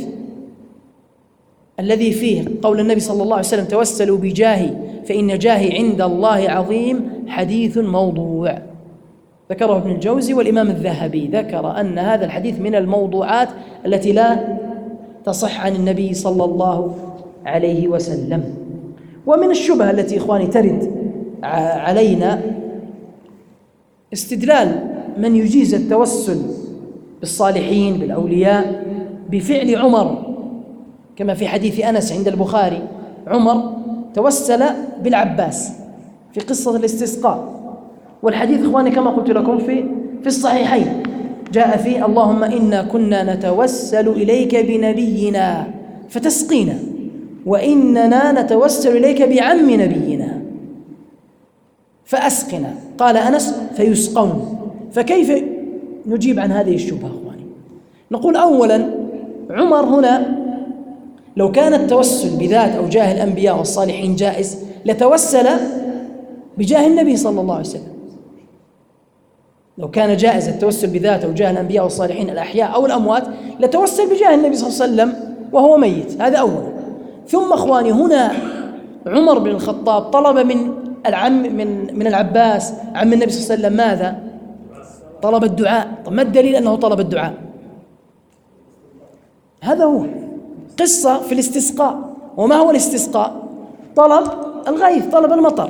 الذي فيه قول النبي صلى الله عليه وسلم: توسلوا بجاهي فإن جاهي عند الله عظيم، حديث موضوع، ذكره ابن الجوزي. والإمام الذهبي ذكر أن هذا الحديث من الموضوعات التي لا تصح عن النبي صلى الله عليه وسلم. ومن الشبهة التي إخواني ترد علينا استدلال من يجيز التوسل بالصالحين بالأولياء بفعل عمر، كما في حديث أنس عند البخاري: عمر توسل بالعباس في قصة الاستسقاء. والحديث إخواني كما قلت لكم في الصحيحين جاء فيه: اللهم إنا كنا نتوسل إليك بنبينا فتسقينا، وإننا نتوسل إليك بعم نبينا فأسقنا. قال أنس: فيسقون. فكيف نجيب عن هذه الشبهة إخواني؟ نقول أولا عمر هنا لو كان التوسل بذات أو جاه الأنبياء والصالحين جائز لتوسل بجاه النبي صلى الله عليه وسلم. لو كان جائز التوسل بذات أو جاه الأنبياء والصالحين الأحياء أو الأموات لتوسل بجاه النبي صلى الله عليه وسلم وهو ميت. هذا أولا. ثم إخواني هنا عمر بن الخطاب طلب من العباس عم النبي صلى الله عليه وسلم ماذا؟ طلب الدعاء. طب ما الدليل أنه طلب الدعاء؟ هذا هو قصة في الاستسقاء. وما هو الاستسقاء؟ طلب الغيث، طلب المطر.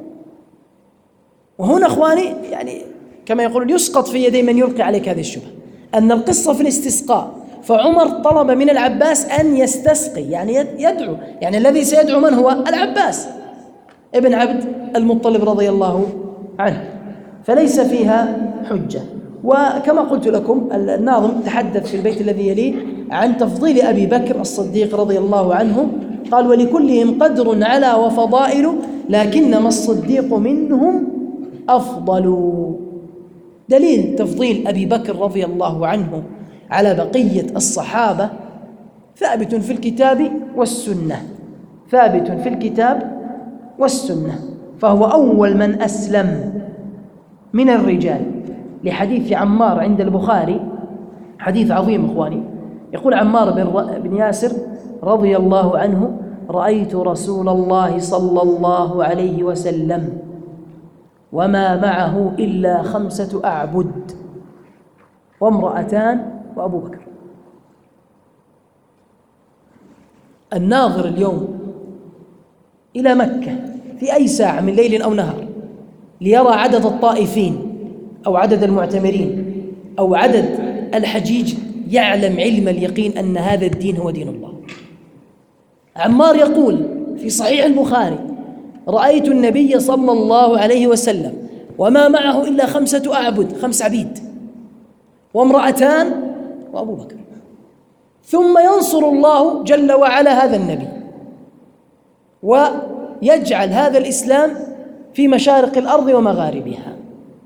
وهنا إخواني يعني كما يقولون يسقط في يدي من يلقي عليك هذه الشبهة أن القصة في الاستسقاء، فعمر طلب من العباس أن يستسقي، يعني يدعو، يعني الذي سيدعو من هو؟ العباس ابن عبد المطلب رضي الله عنه، فليس فيها حجة. وكما قلت لكم الناظم تحدث في البيت الذي يليه عن تفضيل أبي بكر الصديق رضي الله عنه، قال: ولكلهم قدر على وفضائل لكنما الصديق منهم أفضل. دليل تفضيل أبي بكر رضي الله عنه على بقية الصحابة ثابت في الكتاب والسنة، ثابت في الكتاب والسنة، فهو أول من أسلم من الرجال، لحديث عمار عند البخاري، حديث عظيم إخواني. يقول عمار بن ياسر رضي الله عنه: رأيت رسول الله صلى الله عليه وسلم وما معه إلا 5 أعبد وامرأتان وأبو بكر. الناظر اليوم إلى مكة في أي ساعة من ليل أو نهار ليرى عدد الطائفين أو عدد المعتمرين أو عدد الحجيج يعلم علم اليقين أن هذا الدين هو دين الله. عمار يقول في صحيح البخاري: رأيت النبي صلى الله عليه وسلم وما معه إلا 5 أعبد، 5 عبيد وامرأتان وأبو بكر، ثم ينصر الله جل وعلا هذا النبي ويجعل هذا الإسلام في مشارق الأرض ومغاربها،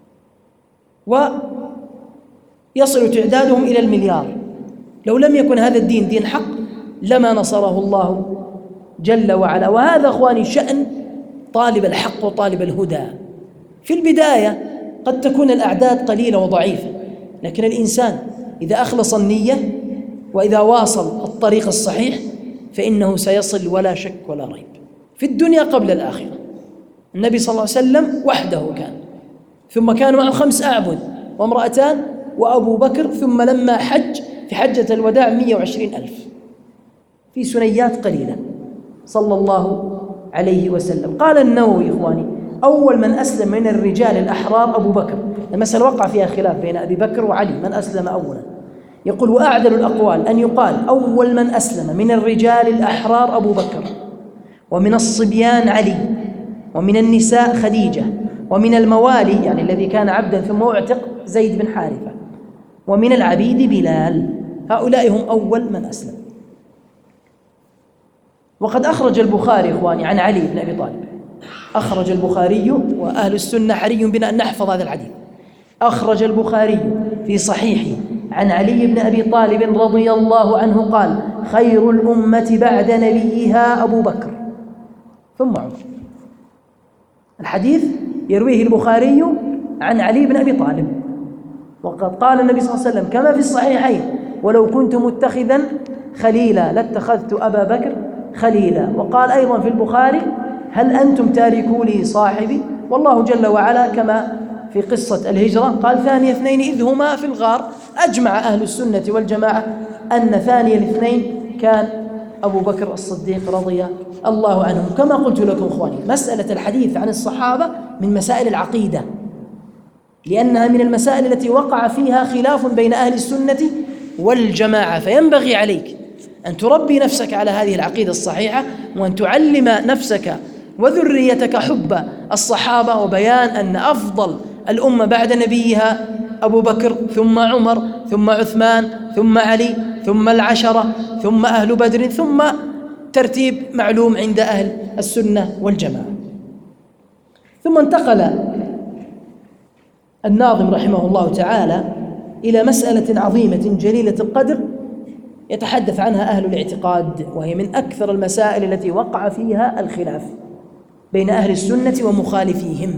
ويصل تعدادهم إلى 1,000,000,000. لو لم يكن هذا الدين دين حق لما نصره الله جل وعلا. وهذا أخواني شأن طالب الحق وطالب الهدى. في البداية قد تكون الأعداد قليلة وضعيفة، لكن الإنسان إذا أخلص النية وإذا واصل الطريق الصحيح فإنه سيصل ولا شك ولا ريب في الدنيا قبل الآخرة. النبي صلى الله عليه وسلم وحده كان، ثم كان معه 5 أعبد وامرأتان وأبو بكر، ثم لما حج في حجة الوداع 120,000 في سنيات قليلة صلى الله عليه وسلم. قال النووي إخواني: أول من أسلم من الرجال الأحرار أبو بكر. المسألة وقع فيها خلاف بين أبي بكر وعلي من أسلم أولا. يقول: وأعدل الأقوال أن يقال أول من أسلم من الرجال الأحرار أبو بكر، ومن الصبيان علي، ومن النساء خديجة، ومن الموالي يعني الذي كان عبدا ثم اعتق زيد بن حارثة، ومن العبيد بلال. هؤلاء هم أول من أسلم. وقد أخرج البخاري إخواني عن علي بن أبي طالب، أخرج البخاري، وأهل السنة حري بنا أن نحفظ هذا الحديث. أخرج البخاري في صحيحه عن علي بن أبي طالب رضي الله عنه قال: خير الأمة بعد نبيها أبو بكر ثم عمر. الحديث يرويه البخاري عن علي بن أبي طالب، وقد قال النبي صلى الله عليه وسلم كما في الصحيحين: ولو كنت متخذا خليلا لاتخذت أبا بكر خليلا. وقال أيضا في البخاري: هل أنتم تاركوا لي صاحبي؟ والله جل وعلا كما في قصة الهجرة قال: ثاني اثنين إذ هما في الغار. أجمع أهل السنة والجماعة أن ثاني الاثنين كان أبو بكر الصديق رضي الله عنه. كما قلت لكم إخواني، مسألة الحديث عن الصحابة من مسائل العقيدة، لأنها من المسائل التي وقع فيها خلاف بين أهل السنة والجماعة، فينبغي عليك أن تربي نفسك على هذه العقيدة الصحيحة، وأن تعلم نفسك وذريتك حب الصحابة، وبيان أن أفضل الأمة بعد نبيها أبو بكر، ثم عمر، ثم عثمان، ثم علي، ثم العشرة، ثم أهل بدر، ثم ترتيب معلوم عند أهل السنة والجماعة. ثم انتقل الناظم رحمه الله تعالى إلى مسألة عظيمة جليلة القدر يتحدث عنها أهل الاعتقاد، وهي من أكثر المسائل التي وقع فيها الخلاف بين أهل السنة ومخالفيهم.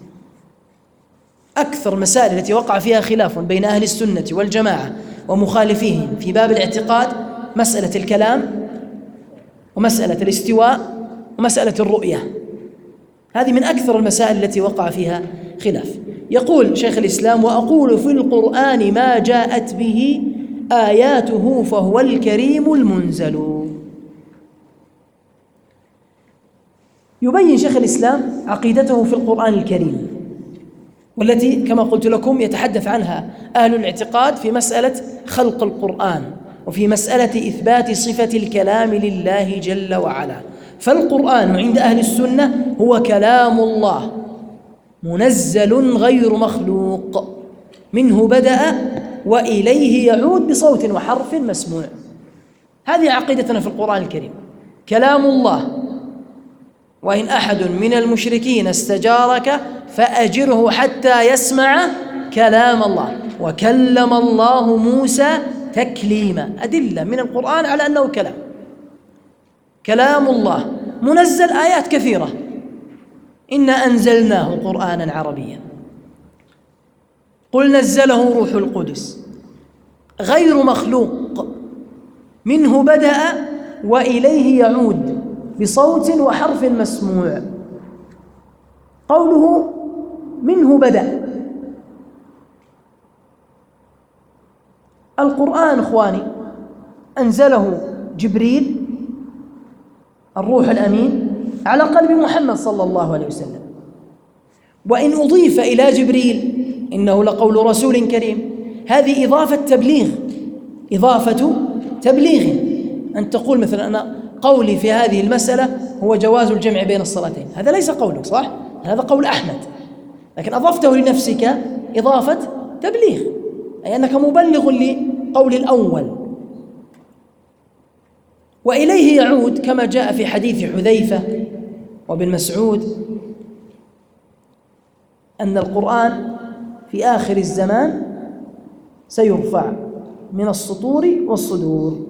أكثر المسائل التي وقع فيها خلاف بين أهل السنة والجماعة ومخالفيهم في باب الاعتقاد مسألة الكلام، ومسألة الاستواء، ومسألة الرؤية. هذه من أكثر المسائل التي وقع فيها خلاف. يقول شيخ الإسلام: وأقول في القرآن ما جاءت به آياته فهو الكريم المنزل. يبين شيخ الإسلام عقيدته في القرآن الكريم، والتي كما قلت لكم يتحدث عنها أهل الاعتقاد في مسألة خلق القرآن، وفي مسألة إثبات صفة الكلام لله جل وعلا. فالقرآن عند أهل السنة هو كلام الله منزل غير مخلوق، منه بدأ وإليه يعود بصوت وحرف مسموع. هذه عقيدتنا في القرآن الكريم، كلام الله. وإن أحد من المشركين استجارك فأجره حتى يسمع كلام الله، وكلم الله موسى تكليما. أدلة من القرآن على أنه كلام الله منزل، آيات كثيرة: إنا أنزلناه قرآنا عربيا، قل نزله روح القدس، غير مخلوق، منه بدأ وإليه يعود، بصوت وحرف مسموع. قوله منه بدأ، القرآن إخواني أنزله جبريل الروح الأمين على قلب محمد صلى الله عليه وسلم، وإن أضيف إلى جبريل إنه لقول رسول كريم، هذه إضافة تبليغ، إضافة تبليغ. أن تقول مثلا أنا قولي في هذه المسألة هو جواز الجمع بين الصلاتين، هذا ليس قولك صح؟ هذا قول أحمد، لكن أضفته لنفسك إضافة تبليغ، أي أنك مبلغ لقول الأول. وإليه يعود كما جاء في حديث حذيفة وابن مسعود أن القرآن في آخر الزمان سيرفع من السطور والصدور.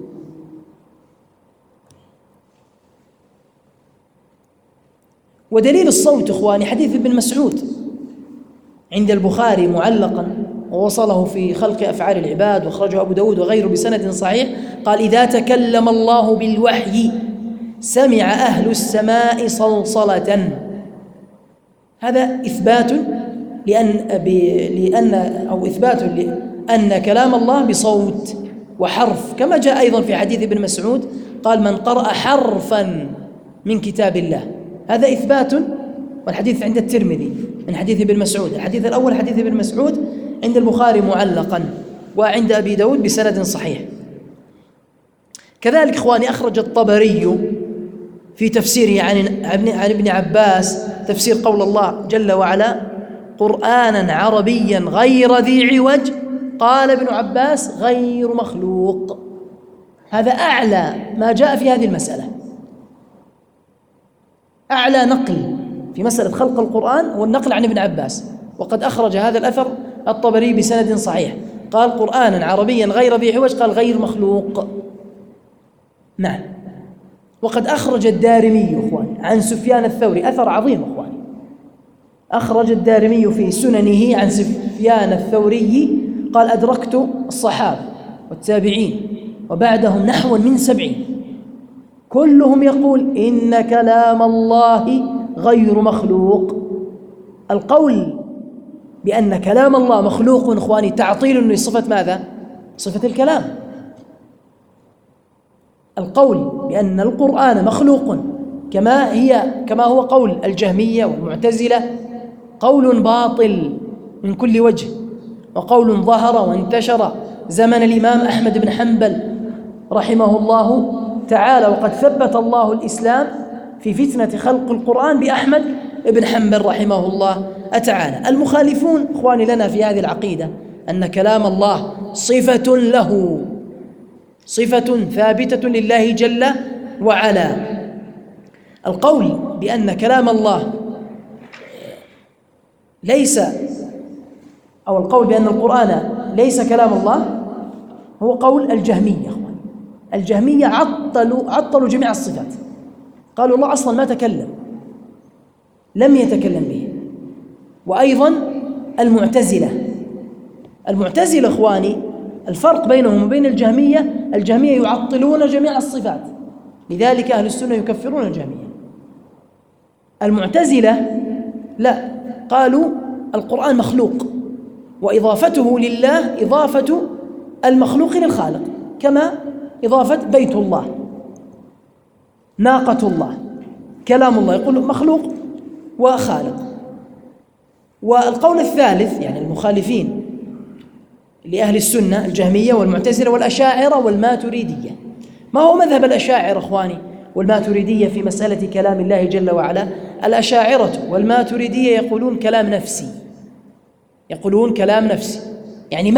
ودليل الصوت إخواني حديث ابن مسعود عند البخاري معلقا، ووصله في خلق أفعال العباد، واخرجه أبو داود وغيره بسند صحيح، قال: إذا تكلم الله بالوحي سمع أهل السماء صلصلة. هذا إثبات إثبات لأن كلام الله بصوت وحرف، كما جاء أيضا في حديث ابن مسعود قال: من قرأ حرفا من كتاب الله. هذا إثبات، والحديث عند الترمذي من حديث ابن مسعود. الحديث الأول حديث ابن مسعود عند البخاري معلقا، وعند أبي داود بسند صحيح. كذلك إخواني أخرج الطبري في تفسيره عن ابن عباس تفسير قول الله جل وعلا: قرآنا عربيا غير ذي عوج، قال ابن عباس: غير مخلوق. هذا أعلى ما جاء في هذه المسألة، أعلى نقل في مسألة خلق القرآن هو النقل عن ابن عباس، وقد أخرج هذا الأثر الطبري بسند صحيح، قال: قرآنا عربيا غير ذي عوج، قال: غير مخلوق. نعم. وقد أخرج الدارمي إخواني عن سفيان الثوري، أثر عظيم إخواني، أخرج الدارمي في سننه عن سفيان الثوري قال: أدركت الصحابة والتابعين وبعدهم نحو من 70 كلهم يقول إن كلام الله غير مخلوق. القول بأن كلام الله مخلوق إخواني تعطيل لصفة ماذا؟ صفة الكلام. القول بأن القرآن مخلوق كما هو قول الجهمية والمعتزلة قول باطل من كل وجه، وقول ظهر وانتشر زمن الإمام أحمد بن حنبل رحمه الله تعالى، وقد ثبت الله الإسلام في فتنة خلق القرآن بأحمد بن حنبل رحمه الله تعالى. المخالفون إخواني لنا في هذه العقيدة أن كلام الله صفة له، صفة ثابتة لله جل وعلا. القول بأن كلام الله القول بأن القرآن ليس كلام الله هو قول الجهمية. الجهمية عطلوا جميع الصفات، قالوا الله أصلا ما تكلم، لم يتكلم به. وأيضا المعتزلة إخواني الفرق بينهم وبين الجهمية يعطلون جميع الصفات، لذلك أهل السنة يكفرون الجهمية. المعتزلة لا، قالوا القرآن مخلوق، وإضافته لله إضافة المخلوق للخالق، كما إضافة بيت الله، ناقة الله، كلام الله، يقول مخلوق وخالق. والقول الثالث يعني المخالفين لأهل السنة الجهمية والمعتزلة والأشاعرة والماتريدية. ما هو مذهب الأشاعرة إخواني والماتريدية في مسألة كلام الله جل وعلا؟ الأشاعرة والماتريدية يقولون كلام نفسي، يعني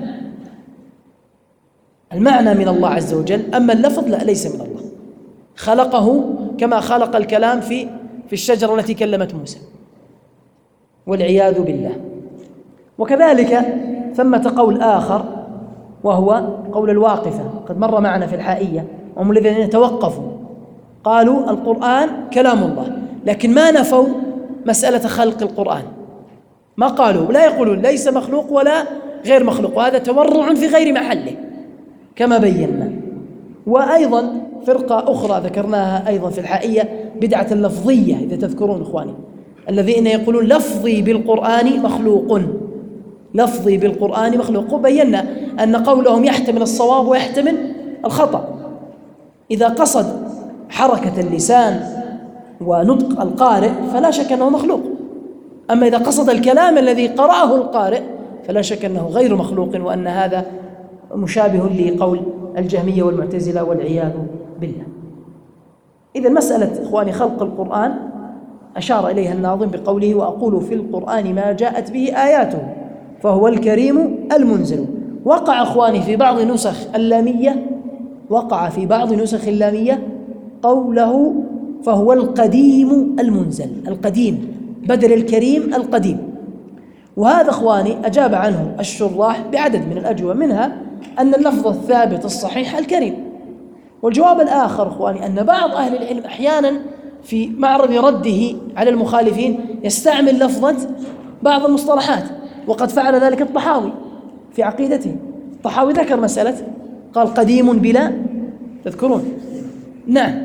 المعنى من الله عز وجل، أما اللفظ لا، ليس من الله، خلقه كما خلق الكلام في الشجرة التي كلمت موسى، والعياذ بالله. وكذلك ثمة قول آخر وهو قول الواقفة، قد مر معنا في الحائية، هم الذين يتوقفوا قالوا القرآن كلام الله، لكن ما نفوا مسألة خلق القرآن، ما قالوا، لا يقولون ليس مخلوق ولا غير مخلوق، وهذا تورع في غير محله كما بينا. وأيضا فرقة أخرى ذكرناها أيضا في الحائية، بدعة اللفظية، إذا تذكرون إخواني، الذين يقولون لفظي بالقرآن مخلوق، لفظي بالقرآن مخلوق. وبينا أن قولهم يحتمل الصواب ويحتمل الخطأ. إذا قصد حركة اللسان ونطق القارئ فلا شك أنه مخلوق، أما إذا قصد الكلام الذي قرأه القارئ فلا شك أنه غير مخلوق، وأن هذا مشابه لقول الجهمية والمعتزلة والعياذ بالله. إذا مسألة إخواني خلق القرآن أشار إليها الناظم بقوله: وأقول في القرآن ما جاءت به آياته فهو الكريم المنزل. وقع إخواني في بعض نسخ اللامية، وقع في بعض نسخ اللامية قوله فهو القديم المنزل، القديم بدل الكريم القديم. وهذا إخواني أجاب عنه الشراح بعدد من الأجوبة، منها أن اللفظ الثابت الصحيح الكريم. والجواب الآخر إخواني أن بعض أهل العلم أحيانا في معرض رده على المخالفين يستعمل لفظة بعض المصطلحات، وقد فعل ذلك الطحاوي في عقيدته. الطحاوي ذكر مسألة، قال قديم بلا، تذكرون؟ نعم.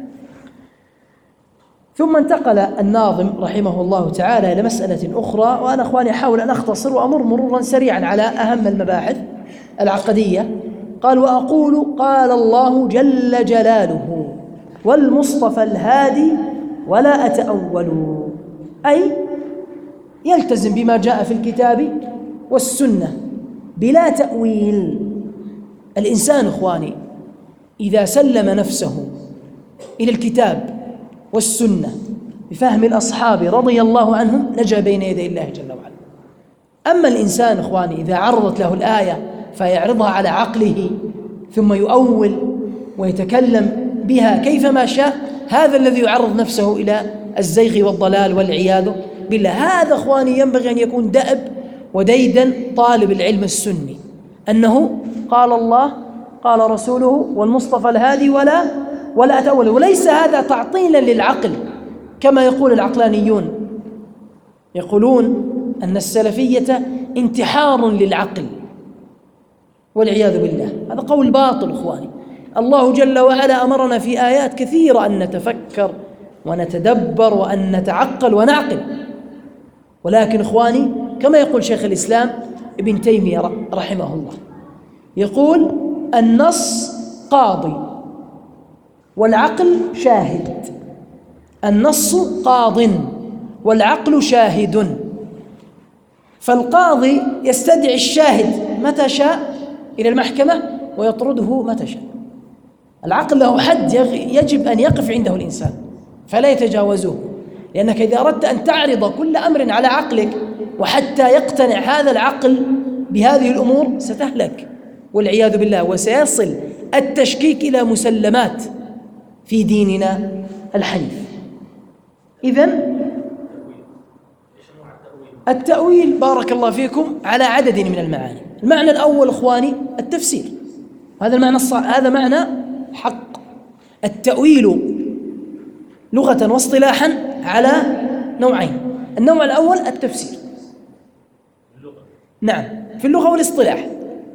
ثم انتقل الناظم رحمه الله تعالى إلى مسألة أخرى، وأنا أخواني أحاول أن أختصر وأمر مرورا سريعا على أهم المباحث العقدية. قال: وأقول قال الله جل جلاله والمصطفى الهادي ولا أتأول، أي يلتزم بما جاء في الكتاب والسنة بلا تأويل. الإنسان إخواني إذا سلم نفسه إلى الكتاب والسنة بفهم الأصحاب رضي الله عنهم نجا بين يدي الله جل وعلا. أما الإنسان إخواني إذا عرضت له الآية فيعرضها على عقله ثم يؤول ويتكلم بها كيفما شاء، هذا الذي يعرض نفسه إلى الزيغ والضلال والعياذ بالله. هذا إخواني ينبغي أن يكون دأب وديدا طالب العلم السني، أنه قال الله قال رسوله والمصطفى الهادي ولا أتأول. وليس هذا تعطيلا للعقل كما يقول العقلانيون، يقولون أن السلفية انتحار للعقل والعياذ بالله. هذا قول باطل إخواني. الله جل وعلا أمرنا في آيات كثيرة أن نتفكر ونتدبر وأن نتعقل ونعقل، ولكن إخواني كما يقول شيخ الإسلام ابن تيمية رحمه الله، يقول النص قاضي والعقل شاهد. النص قاض والعقل شاهد، فالقاضي يستدعي الشاهد متى شاء إلى المحكمة ويطرده متى شاء. العقل له حد يجب أن يقف عنده الإنسان فلا يتجاوزه، لأنك إذا أردت أن تعرض كل أمر على عقلك وحتى يقتنع هذا العقل بهذه الأمور ستهلك والعياذ بالله، وسيصل التشكيك إلى مسلمات في ديننا الحنيف. إذن التأويل بارك الله فيكم على عدد من المعاني. المعنى الأول إخواني التفسير، هذا المعنى هذا معنى حق. التأويل لغة واصطلاحا على نوعين. النوع الأول التفسير، نعم، في اللغة والاصطلاح.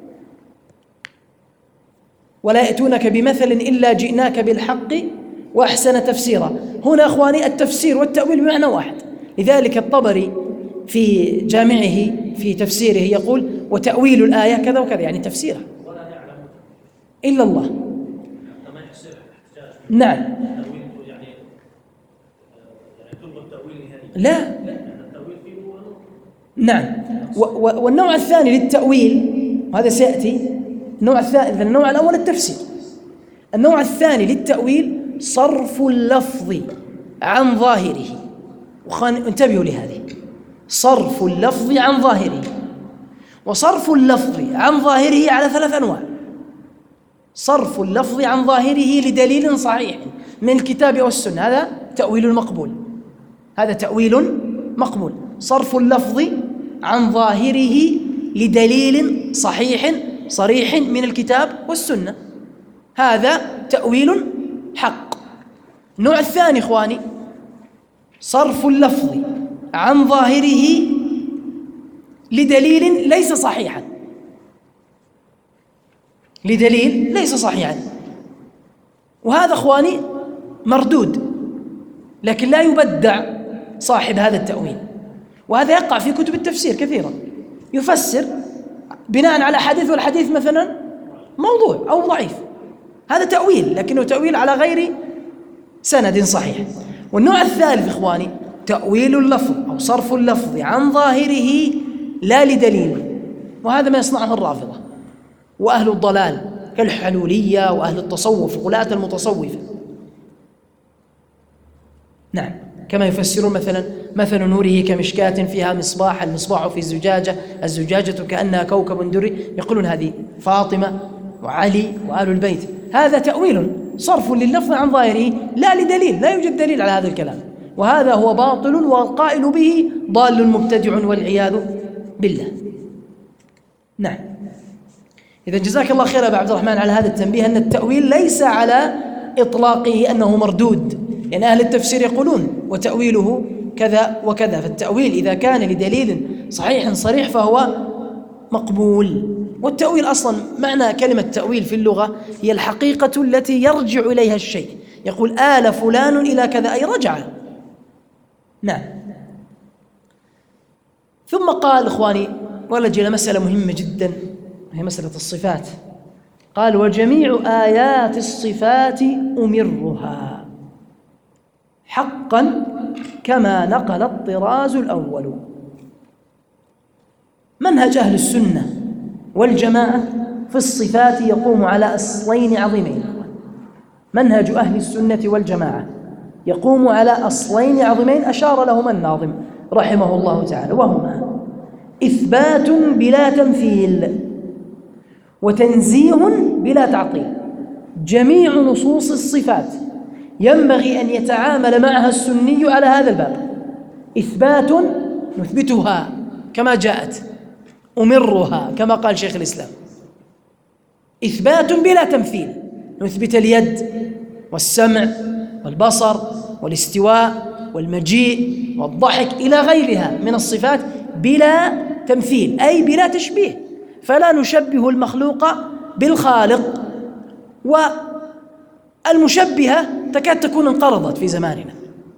ولا يأتونك بمثل إلا جئناك بالحق وأحسن تفسيرا. هنا أخواني التفسير والتأويل بمعنى واحد. لذلك الطبري في جامعه في تفسيره يقول وتأويل الآية كذا وكذا، يعني تفسيرها إلا الله. نعم، لا، نعم. والنوع الثاني للتأويل وهذا سيأتي، النوع الثاني، النوع الأول التفسير. النوع الثاني للتأويل صرف اللفظ عن ظاهره. انتبهوا لهذه، صرف اللفظ عن ظاهره. وصرف اللفظ عن ظاهره على 3 أنواع. صرف اللفظ عن ظاهره لدليل صحيح من الكتاب والسنة، هذا تأويل مقبول، هذا تأويل مقبول. صرف اللفظ عن ظاهره لدليل صحيح صريح من الكتاب والسنة، هذا تأويل حق. النوع الثاني إخواني صرف اللفظ عن ظاهره لدليل ليس صحيحا، لدليل ليس صحيحا. وهذا أخواني مردود، لكن لا يبدع صاحب هذا التأويل. وهذا يقع في كتب التفسير كثيرا، يفسر بناء على حديث، والحديث مثلا موضوع أو ضعيف، هذا تأويل لكنه تأويل على غير سند صحيح. والنوع الثالث إخواني تأويل اللفظ أو صرف اللفظ عن ظاهره لا لدليل، وهذا ما يصنعه الرافضة وأهل الضلال كالحلولية وأهل التصوف غلاة المتصوفة. نعم، كما يفسرون مثلا مثل نوره كمشكاة فيها مصباح، المصباح في الزجاجة، الزجاجة كأنها كوكب دري، يقولون هذه فاطمة وعلي وآل البيت. هذا تأويل صرف لللفظ عن ظاهره لا لدليل، لا يوجد دليل على هذا الكلام، وهذا هو باطل، والقائل به ضال مبتدع والعياذ بالله. نعم، إذا جزاك الله خير أبا عبد الرحمن على هذا التنبيه، أن التأويل ليس على إطلاقه أنه مردود، يعني أهل التفسير يقولون وتأويله كذا وكذا، فالتأويل إذا كان لدليل صحيح صريح فهو مقبول. والتأويل أصلا معنى كلمة تأويل في اللغة هي الحقيقة التي يرجع إليها الشيء، يقول آل فلان إلى كذا أي رجع. نعم. ثم قال إخواني، ولجي إلى مسألة مهمة جدا وهي مسألة الصفات، قال وجميع آيات الصفات أمرها حقا كما نقل الطراز الأول. منهج أهل السنة والجماعة في الصفات يقوم على أصلين عظيمين. منهج أهل السنة والجماعة يقوم على أصلين عظيمين أشار لهما الناظم رحمه الله تعالى، وهما إثبات بلا تمثيل وتنزيه بلا تعطيل. جميع نصوص الصفات ينبغي أن يتعامل معها السني على هذا الباب. إثبات نثبتها كما جاءت، أمرها كما قال شيخ الإسلام. إثبات بلا تمثيل، نثبت اليد والسمع والبصر والاستواء والمجيء والضحك إلى غيرها من الصفات بلا تمثيل، أي بلا تشبيه، فلا نشبه المخلوق بالخالق. والمشبهة تكاد تكون انقرضت في زماننا.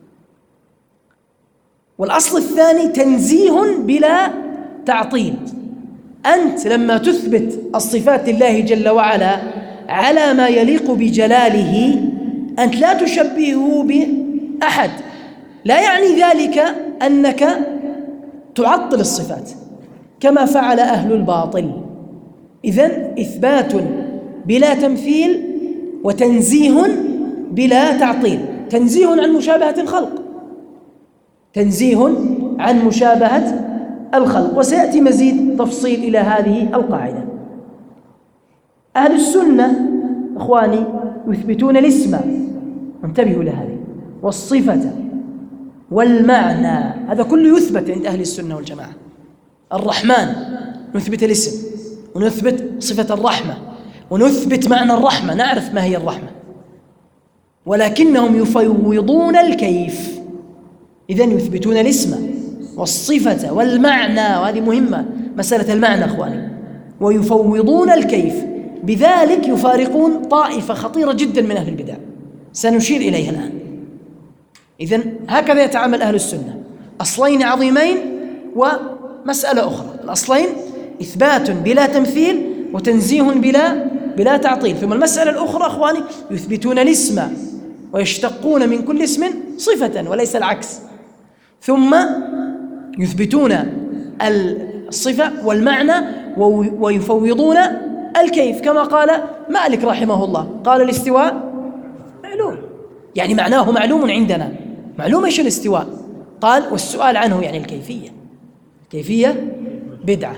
والأصل الثاني تنزيه بلا تعطيل. أنت لما تثبت الصفات لله جل وعلا على ما يليق بجلاله أنت لا تشبهه بأحد، لا يعني ذلك أنك تعطل الصفات كما فعل أهل الباطل. إذن إثبات بلا تمثيل وتنزيه بلا تعطيل. تنزيه عن مشابهة الخلق، تنزيه عن مشابهة الخلق، وسيأتي مزيد تفصيل إلى هذه القاعدة. أهل السنة إخواني يثبتون الاسم، انتبهوا لهذه، والصفة والمعنى، هذا كله يثبت عند أهل السنة والجماعة. الرحمن نثبت الاسم ونثبت صفة الرحمة ونثبت معنى الرحمة، نعرف ما هي الرحمة، ولكنهم يفوضون الكيف. إذن يثبتون الاسم والصفة والمعنى، وهذه مهمة مسألة المعنى أخواني، ويفوضون الكيف. بذلك يفارقون طائفة خطيرة جدا من أهل البدع سنشير إليها الآن. إذن هكذا يتعامل أهل السنة، أصلين عظيمين ومسألة أخرى. الأصلين إثبات بلا تمثيل وتنزيه بلا تعطيل. ثم المسألة الأخرى أخواني يثبتون الاسم ويشتقون من كل اسم صفة وليس العكس، ثم يثبتون الصفة والمعنى ويفوضون الكيف، كما قال مالك رحمه الله، قال الاستواء معلوم، يعني معناه معلوم عندنا، معلوم ايش الاستواء، قال والسؤال عنه يعني الكيفية، كيفية بدعة.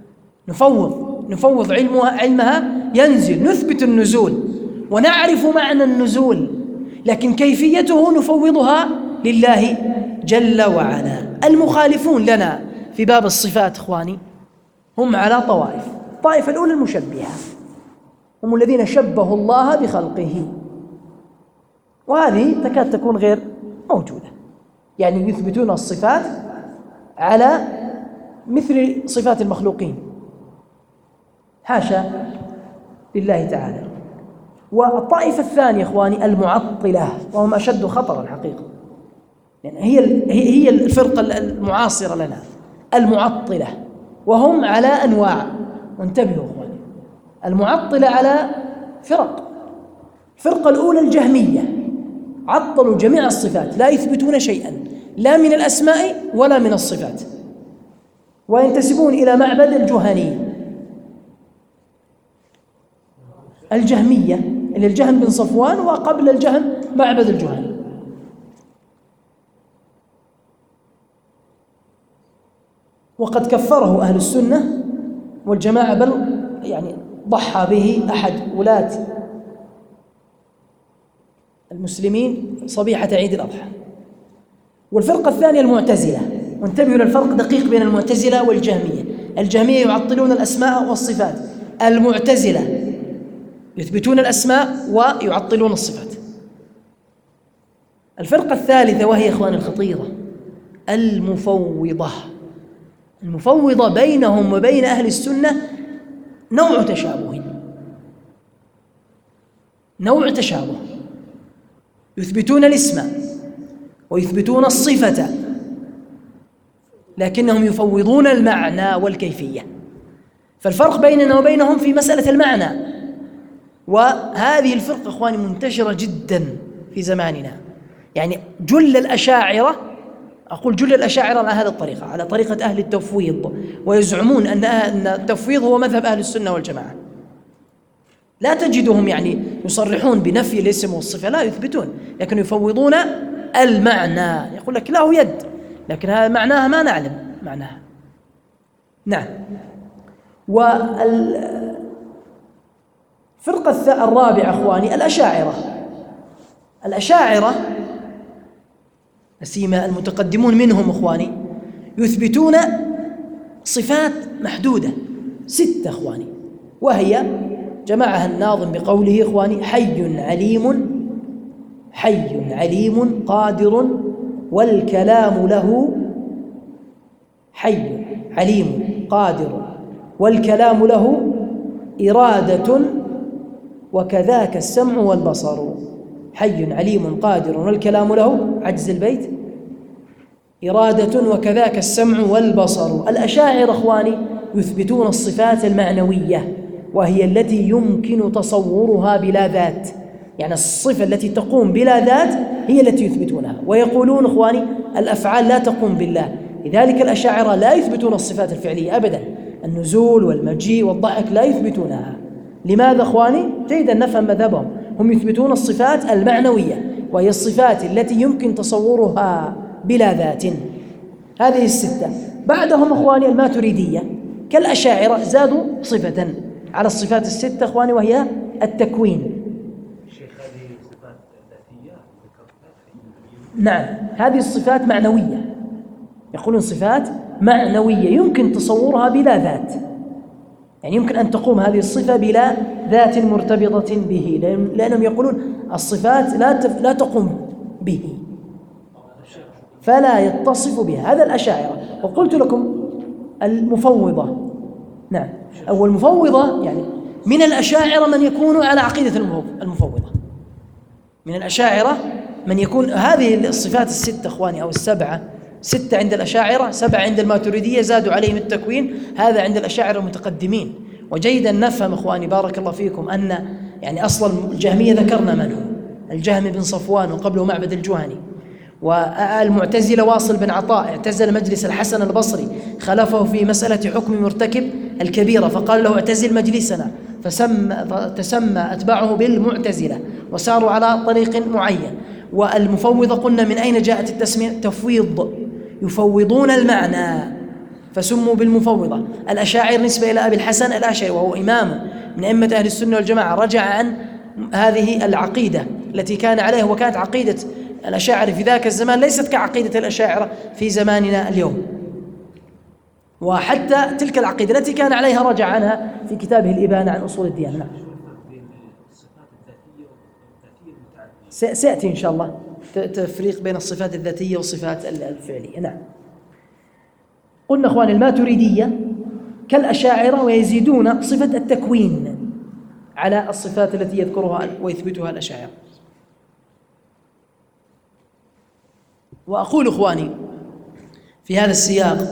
نفوض علمها ينزل، نثبت النزول ونعرف معنى النزول، لكن كيفيته نفوضها لله جل وعلا. المخالفون لنا في باب الصفات إخواني هم على طوائف. الطائفة الأولى المشبهة، هم الذين شبهوا الله بخلقه، وهذه تكاد تكون غير موجودة، يعني يثبتون الصفات على مثل صفات المخلوقين، حاشا لله تعالى. والطائفة الثانية إخواني المعطلة، وهم أشد خطرا حقيقة، يعني هي الفرقة المعاصرة لنا، المعطلة، وهم على أنواع. وانتبهوا إخواني، المعطلة على فرق. الفرقة الأولى الجهمية، عطلوا جميع الصفات، لا يثبتون شيئا لا من الأسماء ولا من الصفات، وينتسبون إلى معبد الجهني. الجهمية اللي الجهم بن صفوان، وقبل الجهم معبد الجهني. وقد كفره أهل السنة والجماعة، بل يعني ضحى به أحد ولاة المسلمين صبيحة عيد الأضحى. والفرقة الثانية المعتزلة، وانتبهوا للفرق دقيق بين المعتزلة والجهمية. الجهمية يعطلون الأسماء والصفات، المعتزلة يثبتون الأسماء ويعطلون الصفات. الفرقة الثالثة وهي إخواني الخطيرة، المفوضة. المفوضة بينهم وبين أهل السنة نوع تشابه، يثبتون الاسم ويثبتون الصفة، لكنهم يفوضون المعنى والكيفية. فالفرق بيننا وبينهم في مسألة المعنى، وهذه الفرقة إخواني منتشرة جدا في زماننا. يعني جل الأشاعرة على هذه الطريقة، على طريقة أهل التفويض، ويزعمون أن التفويض هو مذهب أهل السنة والجماعة. لا تجدهم يعني يصرحون بنفي الاسم والصفة، لا، يثبتون، لكن يفوضون المعنى. يقول لك له يد، لكن هذا معناها ما نعلم معناها. نعم. والفرقة الرابعة أخواني الأشاعرة سيما المتقدمون منهم إخواني، يثبتون صفات محدودة 6 إخواني، وهي جمعها الناظم بقوله إخواني: حي عليم قادر والكلام له، حي عليم قادر والكلام له إرادة وكذاك السمع والبصر. حي عليم قادر والكلام له، عجز البيت، إرادة وكذاك السمع والبصر. الأشاعرة إخواني يثبتون الصفات المعنوية، وهي التي يمكن تصورها بلا ذات، يعني الصفة التي تقوم بلا ذات هي التي يثبتونها. ويقولون إخواني الأفعال لا تقوم بالله، لذلك الأشاعرة لا يثبتون الصفات الفعلية أبدا، النزول والمجيء والضحك لا يثبتونها. لماذا إخواني؟ جيدا نفهم مذهبهم. هم يثبتون الصفات المعنوية، وهي الصفات التي يمكن تصورها بلا ذات. هذه 6. بعدهم إخواني الماتريدية كالأشاعرة، زادوا صفة على الصفات 6 إخواني، وهي التكوين. شيخ، هذه صفات ذاتية؟ نعم، هذه الصفات معنوية، يقولون صفات معنوية يمكن تصورها بلا ذات، يعني يمكن أن تقوم هذه الصفة بلا ذات مرتبطة به، لأنهم يقولون الصفات لا تقوم به فلا يتصف بها. هذا الأشاعرة. وقلت لكم المفوضة، نعم، أو المفوضة يعني من الأشاعرة من يكون على عقيدة المفوضة. من الأشاعرة من يكون هذه الصفات 6 إخواني أو 7، 6 عند الأشاعرة، 7 عند الماتريدية، زادوا عليهم التكوين. هذا عند الأشاعرة المتقدمين. وجيدا نفهم إخواني بارك الله فيكم أن يعني أصلا الجهمية ذكرنا من هو الجهم بن صفوان، وقبله معبد الجهني. والمعتزلة واصل بن عطاء اعتزل مجلس الحسن البصري، خلفه في مسألة حكم مرتكب الكبيرة فقال له اعتزل مجلسنا، فتسمى أتباعه بالمعتزلة وساروا على طريق معين. والمفوضة قلنا من أين جاءت التسمية؟ تفويض، يفوضون المعنى فسموا بالمفوضة. الأشاعر نسبة إلى أبي الحسن الأشعري، وهو إمام من أئمة أهل السنة والجماعة، رجع عن هذه العقيدة التي كان عليها، وكانت عقيدة الأشاعرة في ذاك الزمان ليست كعقيدة الأشاعرة في زماننا اليوم. وحتى تلك العقيدة التي كان عليها رجع عنها في كتابه الإبانة عن أصول الديانة. نعم. سيأتي إن شاء الله تفريق بين الصفات الذاتية والصفات الفعلية. نعم. قلنا إخواني الماتريدية كالأشاعرة، ويزيدون صفة التكوين على الصفات التي يذكرها ويثبتها الأشاعرة. وأقول إخواني في هذا السياق،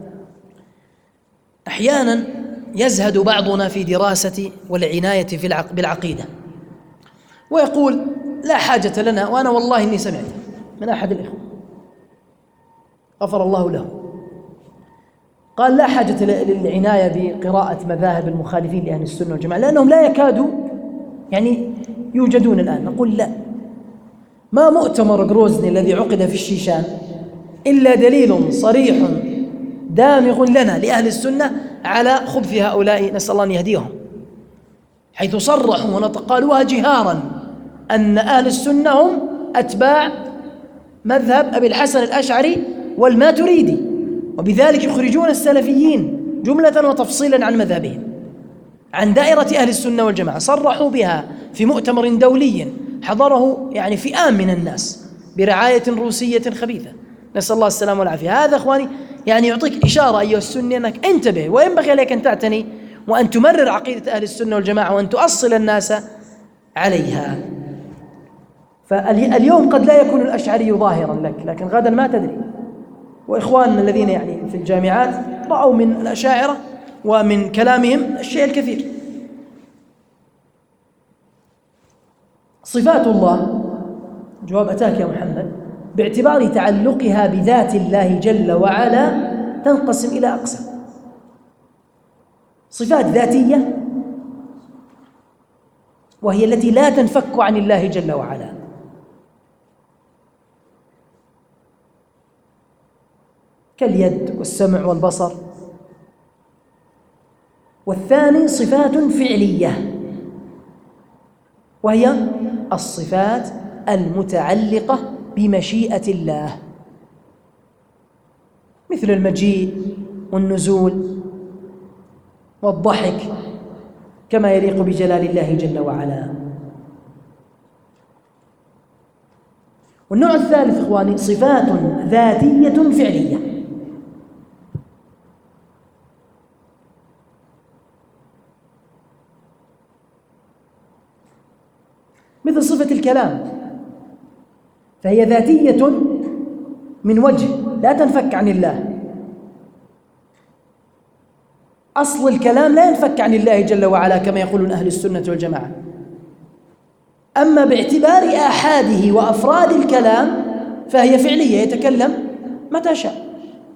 أحيانا يزهد بعضنا في دراسة والعناية بالعقيدة ويقول لا حاجة لنا، وأنا والله إني سمعت من أحد الإخوة غفر الله له قال لا حاجة للعناية بقراءة مذاهب المخالفين لأهل السنة والجماعة لأنهم لا يكادوا يوجدون الآن. نقول لا، ما مؤتمر غروزني الذي عقد في الشيشان إلا دليل صريح دامغ لنا لأهل السنة على خبث هؤلاء، نسأل الله أن يهديهم، حيث صرحوا ونقالوها جهارا أن أهل السنة هم أتباع مذهب أبي الحسن الأشعري والماتريدي، وبذلك يخرجون السلفيين جملة وتفصيلا عن مذهبهم، عن دائرة أهل السنة والجماعة. صرحوا بها في مؤتمر دولي حضره فئام من الناس برعاية روسية خبيثة، نسأل الله السلامة والعافية. هذا أخواني يعطيك إشارة أيها السني أنك انتبه، وينبغي عليك أن تعتني وأن تمرر عقيدة أهل السنة والجماعة وأن تؤصل الناس عليها. فاليوم قد لا يكون الأشعري ظاهرا لك، لكن غدا ما تدري. وإخواننا الذين في الجامعات رأوا من الأشاعرة ومن كلامهم الشيء الكثير. صفات الله، جواب أتاك يا محمد، باعتبار تعلقها بذات الله جل وعلا تنقسم إلى أقسام: صفات ذاتية وهي التي لا تنفك عن الله جل وعلا، كاليد والسمع والبصر. والثاني صفات فعلية وهي الصفات المتعلقة بمشيئة الله، مثل المجيء والنزول والضحك كما يليق بجلال الله جل وعلا. والنوع الثالث إخواني صفات ذاتية فعلية، مثل صفة الكلام، فهي ذاتية من وجه لا تنفك عن الله. أصل الكلام لا ينفك عن الله جل وعلا كما يقولون أهل السنة والجماعة. أما باعتبار آحاده وأفراد الكلام فهي فعلية، يتكلم متى شاء.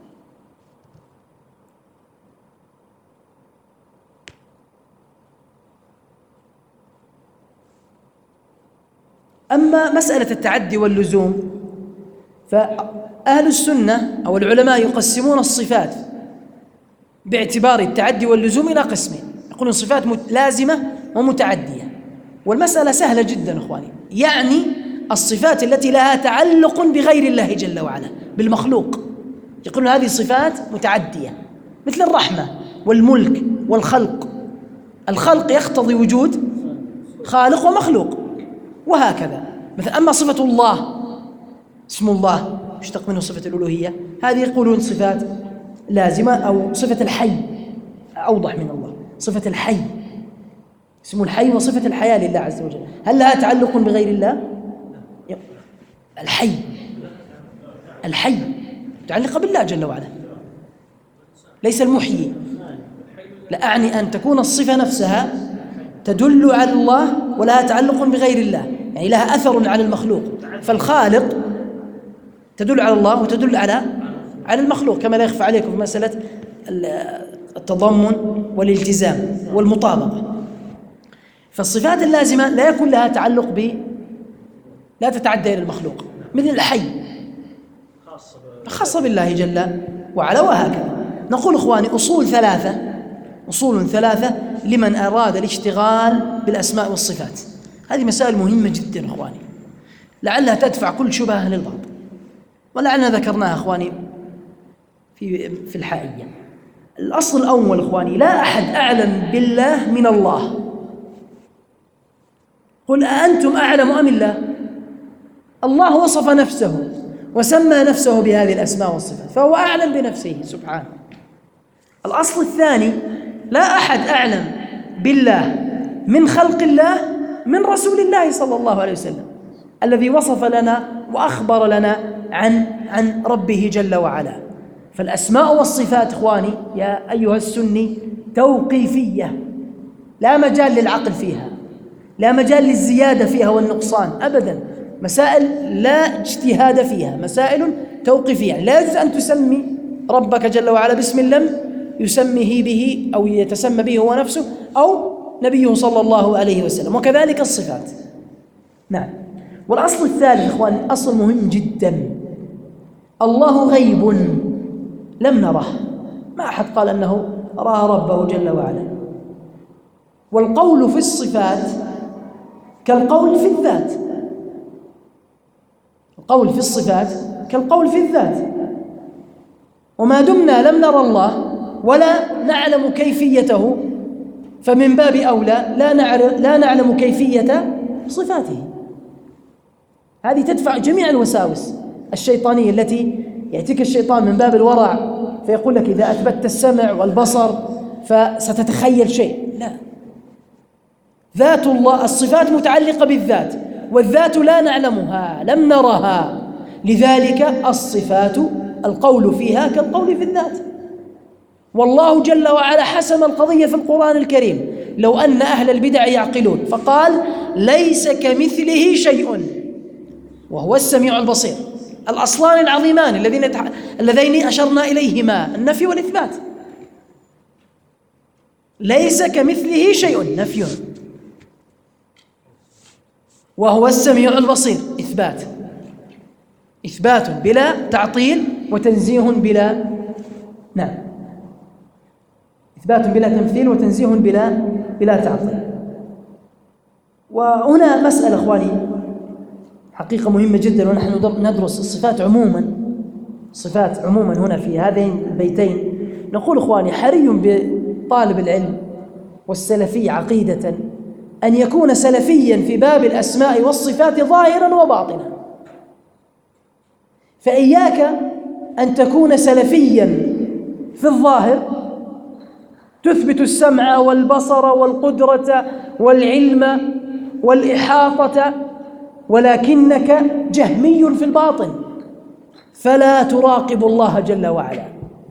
أما مسألة التعدي واللزوم فأهل السنة أو العلماء يقسمون الصفات باعتبار التعدي واللزوم إلى قسمين، يقولون صفات لازمة ومتعدية. والمسألة سهلة جدا إخواني، يعني الصفات التي لها تعلق بغير الله جل وعلا بالمخلوق، يقولون هذه صفات متعدية، مثل الرحمة والملك والخلق. الخلق يقتضي وجود خالق ومخلوق وهكذا. مثلا أما صفة الله، اسم الله يشتق منه صفة الألوهية، هذه يقولون صفات لازمة. أو صفة الحي أوضح من الله، صفة الحي، اسم الحي وصفة الحياة لله عز وجل، هل لها تعلق بغير الله؟ الحي متعلقة بالله جل وعلا، ليس المحيي. لا أعني أن تكون الصفة نفسها تدل على الله ولها تعلق بغير الله، يعني لها أثر على المخلوق. فالخالق تدل على الله وتدل على المخلوق، كما لا يخفى عليكم في مسألة التضمن والالتزام والمطابقة. فالصفات اللازمة لا يكون لها تعلق لا تتعدى إلى المخلوق، مثل الحي خاصة بالله جل وعلا وهكذا. نقول إخواني أصول ثلاثة لمن أراد الاشتغال بالأسماء والصفات. هذه مسائل مهمة جدا إخواني، لعلها تدفع كل شبهة للبعض، ولعلنا ذكرناها إخواني في الحائية. الأصل الأول إخواني، لا أحد أعلم بالله من الله. قل أأنتم أعلم أم الله؟ الله وصف نفسه وسمى نفسه بهذه الأسماء والصفات، فهو أعلم بنفسه سبحانه. الأصل الثاني، لا أحد أعلم بالله من خلق الله من رسول الله صلى الله عليه وسلم الذي وصف لنا وأخبر لنا عن ربه جل وعلا. فالأسماء والصفات إخواني يا أيها السني توقيفية، لا مجال للعقل فيها، لا مجال للزيادة فيها والنقصان أبدا، مسائل لا اجتهاد فيها، مسائل توقيفية. يعني لا يجوز أن تسمي ربك جل وعلا باسم لم يسميه به أو يتسمى به هو نفسه أو نبيه صلى الله عليه وسلم، وكذلك الصفات. نعم. والأصل الثالث إخواني أصل مهم جدا، الله غيب لم نره، ما أحد قال أنه رأى ربه جل وعلا. والقول في الصفات كالقول في الذات، القول في الصفات كالقول في الذات، وما دمنا لم نرى الله ولا نعلم كيفيته فمن باب أولى لا نعلم كيفية صفاته. هذه تدفع جميع الوساوس الشيطانية التي يأتيك الشيطان من باب الورع فيقول لك إذا أثبتت السمع والبصر فستتخيل شيء. لا، ذات الله الصفات متعلقة بالذات، والذات لا نعلمها لم نرها، لذلك الصفات القول فيها كالقول في الذات. والله جل وعلا حسم القضية في القرآن الكريم، لو أن أهل البدع يعقلون، فقال ليس كمثله شيء وهو السميع البصير. الأصلان العظيمان اللذين أشرنا إليهما النفي والإثبات. ليس كمثله شيء نفي، وهو السميع البصير إثبات بلا تعطيل وتنزيه بلا إثبات بلا تمثيل وتنزيه بلا تعطيل. وهنا مسألة إخواني حقيقة مهمة جدا، ونحن ندرس الصفات عموما هنا في هذين البيتين. نقول إخواني حري بطالب العلم والسلفي عقيدة أن يكون سلفيا في باب الأسماء والصفات ظاهرا وباطنا. فإياك أن تكون سلفيا في الظاهر تثبت السمع والبصر والقدرة والعلم والإحاطة، ولكنك جهمي في الباطن فلا تراقب الله جل وعلا،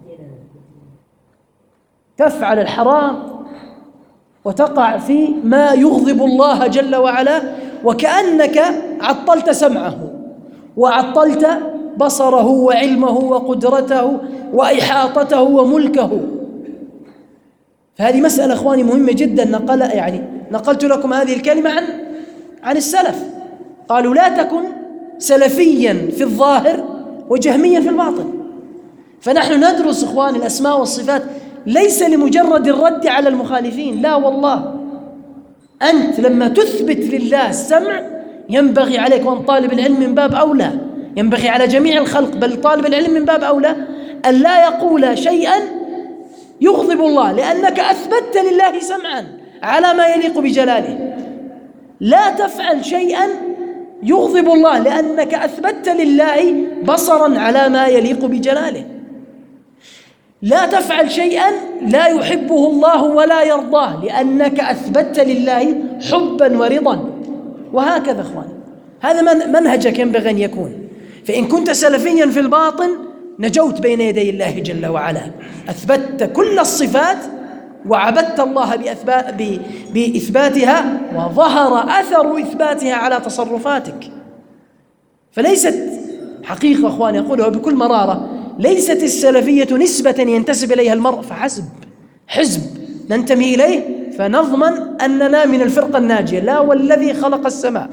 تفعل الحرام وتقع في ما يغضب الله جل وعلا، وكأنك عطلت سمعه وعطلت بصره وعلمه وقدرته وإحاطته وملكه. فهذه مسألة إخواني مهمة جدا. نقلت لكم هذه الكلمة عن السلف، قالوا لا تكن سلفيا في الظاهر وجهميا في الباطن. فنحن ندرس إخواني الأسماء والصفات ليس لمجرد الرد على المخالفين، لا والله، أنت لما تثبت لله السمع ينبغي عليك، وأن طالب العلم من باب أولى، ينبغي على جميع الخلق بل طالب العلم من باب أولى أن لا يقول شيئا يغضب الله، لأنك أثبتت لله سمعا على ما يليق بجلاله. لا تفعل شيئا يغضب الله لأنك أثبتت لله بصرا على ما يليق بجلاله. لا تفعل شيئا لا يحبه الله ولا يرضاه لأنك أثبتت لله حبا ورضا. وهكذا أخواني، هذا منهجك ينبغي أن يكون. فإن كنت سلفيا في الباطن نجوت بين يدي الله جل وعلا، أثبتت كل الصفات وعبدت الله بإثباتها، وظهر أثر إثباتها على تصرفاتك. فليست حقيقة أخواني أقولها بكل مرارة، ليست السلفية نسبة ينتسب إليها المرء فحسب، حزب ننتمي إليه فنضمن أننا من الفرقة الناجية، لا والذي خلق السماء.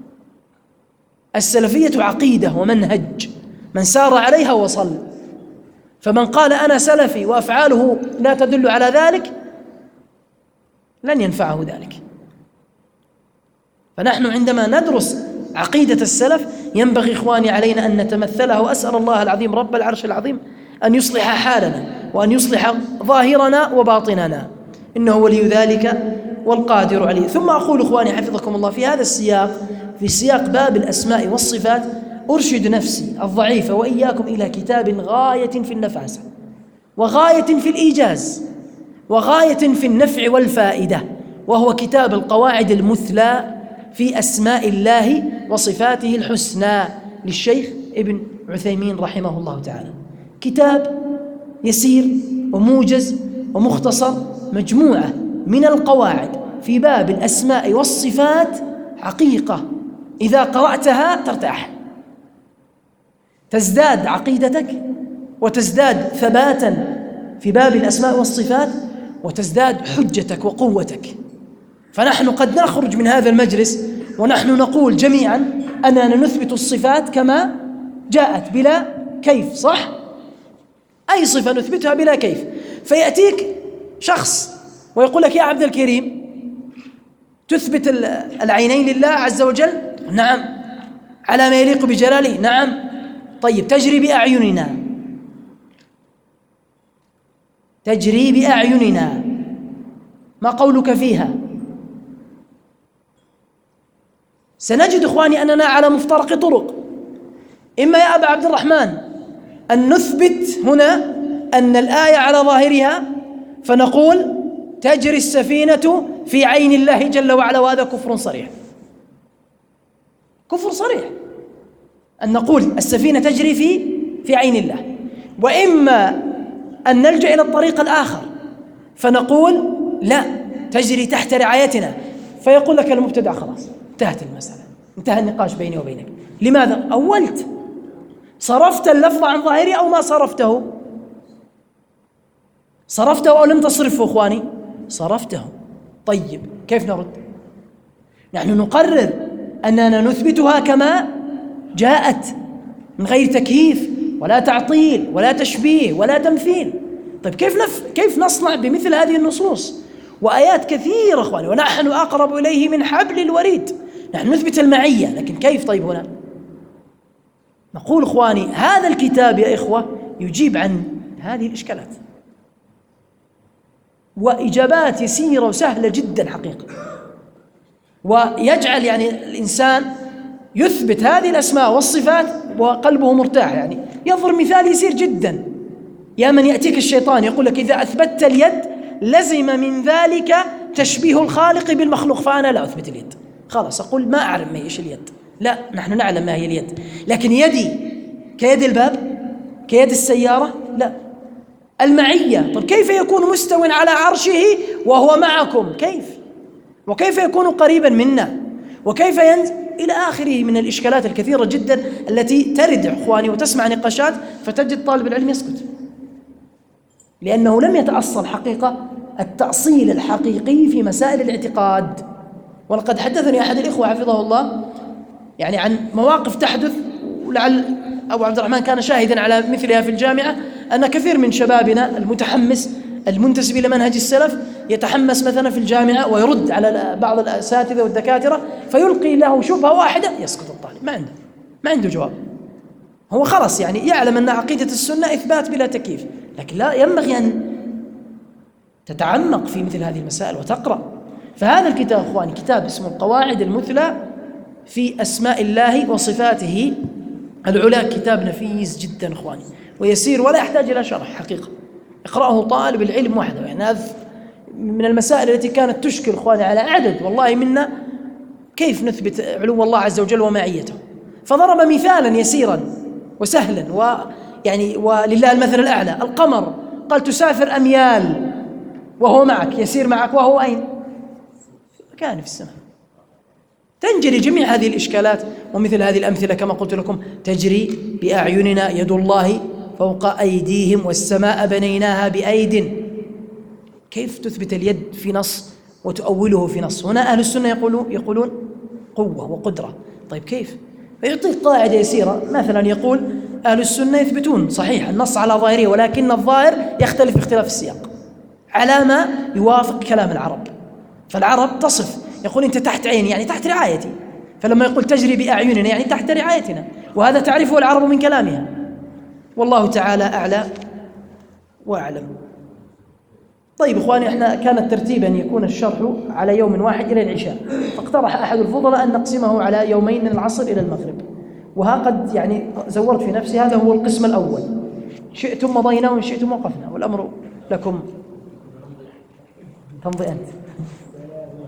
السلفية عقيدة ومنهج، من سار عليها وصل. فمن قال أنا سلفي وأفعاله لا تدل على ذلك لن ينفعه ذلك. فنحن عندما ندرس عقيدة السلف ينبغي إخواني علينا أن نتمثلها، وأسأل الله العظيم رب العرش العظيم أن يصلح حالنا وأن يصلح ظاهرنا وباطننا، إنه ولي ذلك والقادر عليه. ثم أقول إخواني حفظكم الله في هذا السياق، في سياق باب الأسماء والصفات، أرشد نفسي الضعيفة وإياكم إلى كتاب غاية في النفاسة وغاية في الإيجاز وغاية في النفع والفائدة وهو كتاب القواعد المثلى في أسماء الله وصفاته الحسنى للشيخ ابن عثيمين رحمه الله تعالى. كتاب يسير وموجز ومختصر، مجموعة من القواعد في باب الأسماء والصفات، حقيقة إذا قرأتها ترتاح، تزداد عقيدتك وتزداد ثباتا في باب الأسماء والصفات، وتزداد حجتك وقوتك. فنحن قد نخرج من هذا المجلس ونحن نقول جميعا أننا نثبت الصفات كما جاءت بلا كيف، صح؟ أي صفة نثبتها بلا كيف. فيأتيك شخص ويقول لك: يا عبد الكريم، تثبت العينين لله عز وجل؟ نعم. على ما يليق بجلاله؟ نعم. طيب، تجري بأعيننا، تجري بأعيننا، ما قولك فيها؟ سنجد إخواني أننا على مفترق طرق. إما يا أبا عبد الرحمن أن نثبت هنا أن الآية على ظاهرها فنقول تجري السفينة في عين الله جل وعلا، وهذا كفر صريح، كفر صريح أن نقول السفينة تجري في عين الله. وإما أن نلجأ إلى الطريق الآخر فنقول لا، تجري تحت رعايتنا، فيقول لك المبتدع: خلاص انتهت المسألة، انتهى النقاش بيني وبينك. لماذا؟ أولت، صرفت اللفظ عن ظاهره أو ما صرفته؟ صرفته أو لم تصرفه إخواني؟ صرفته. طيب، كيف نرد؟ نحن نقرر أننا نثبتها كما جاءت من غير تكييف ولا تعطيل ولا تشبيه ولا تمثيل. طيب، كيف نصنع بمثل هذه النصوص وآيات كثيرة إخواني، ونحن أقرب إليه من حبل الوريد؟ نحن نثبت المعية، لكن كيف؟ طيب، هنا نقول إخواني هذا الكتاب يا إخوة يجيب عن هذه الإشكالات، وإجابات يسيرة وسهلة جدا حقيقة، ويجعل يعني الإنسان يثبت هذه الأسماء والصفات وقلبه مرتاح. يعني يضرب مثال يسير جدا: يا من يأتيك الشيطان يقول لك إذا أثبتت اليد لزم من ذلك تشبيه الخالق بالمخلوق، فأنا لا أثبت اليد، خلاص أقول ما أعلم ما إيش اليد. لا، نحن نعلم ما هي اليد، لكن يدي كيد الباب، كيد السيارة؟ لا. المعية، طب كيف يكون مستو على عرشه وهو معكم؟ كيف؟ وكيف يكون قريبا منا؟ وكيف ينزل؟ إلى آخره من الإشكالات الكثيرة جدا التي ترد إخواني وتسمع نقاشات فتجد طالب العلم يسكت، لأنه لم يتأصل حقيقة التأصيل الحقيقي في مسائل الاعتقاد. ولقد حدثني أحد الإخوة حفظه الله يعني عن مواقف تحدث، ولعل أبو عبد الرحمن كان شاهدا على مثلها في الجامعة، أن كثير من شبابنا المتحمس المنتسب إلى منهج السلف يتحمس مثلا في الجامعة ويرد على بعض الأساتذة والدكاترة فيلقي له شبهة واحدة، يسكت الطالب، ما عنده جواب. هو خلص يعني يعلم أن عقيدة السنة إثبات بلا تكييف، لكن لا ينبغي أن تتعمق في مثل هذه المسائل وتقرأ. فهذا الكتاب أخواني كتاب اسمه القواعد المثلى في أسماء الله وصفاته العلا، كتاب نفيس جدا أخواني ويسير ولا يحتاج إلى شرح حقيقة، اقرأه طالب العلم وحده. يعني هذا من المسائل التي كانت تشكل إخواني على عدد والله منا، كيف نثبت علو الله عز وجل ومعيته؟ فضرب مثالا يسيرا وسهلا، ويعني ولله المثل الأعلى. القمر قال تسافر أميال وهو معك، يسير معك وهو أين؟ كان في السماء. تنجلي جميع هذه الإشكالات ومثل هذه الأمثلة كما قلت لكم: تجري بأعيننا، يد الله فوق أيديهم، والسماء بنيناها بأيد. كيف تثبت اليد في نص وتؤوله في نص؟ هنا أهل السنة يقولون قوة وقدرة. طيب كيف؟ فيعطيك قاعدة يسيرة، مثلا يقول أهل السنة يثبتون صحيح النص على ظاهره، ولكن الظاهر يختلف باختلاف السياق على ما يوافق كلام العرب. فالعرب تصف، يقول أنت تحت عيني يعني تحت رعايتي، فلما يقول تجري بأعيننا يعني تحت رعايتنا، وهذا تعرفه العرب من كلامها. والله تعالى أعلى وأعلم. طيب إخواني، احنا كان الترتيب أن يكون الشرح على يوم واحد إلى العشاء، فاقترح أحد الفضلاء أن نقسمه على يومين من العصر إلى المغرب، وها قد يعني زورت في نفسي هذا هو القسم الأول، شئتم مضينا وإن شئتم وقفنا، والأمر لكم. تمضي أنت.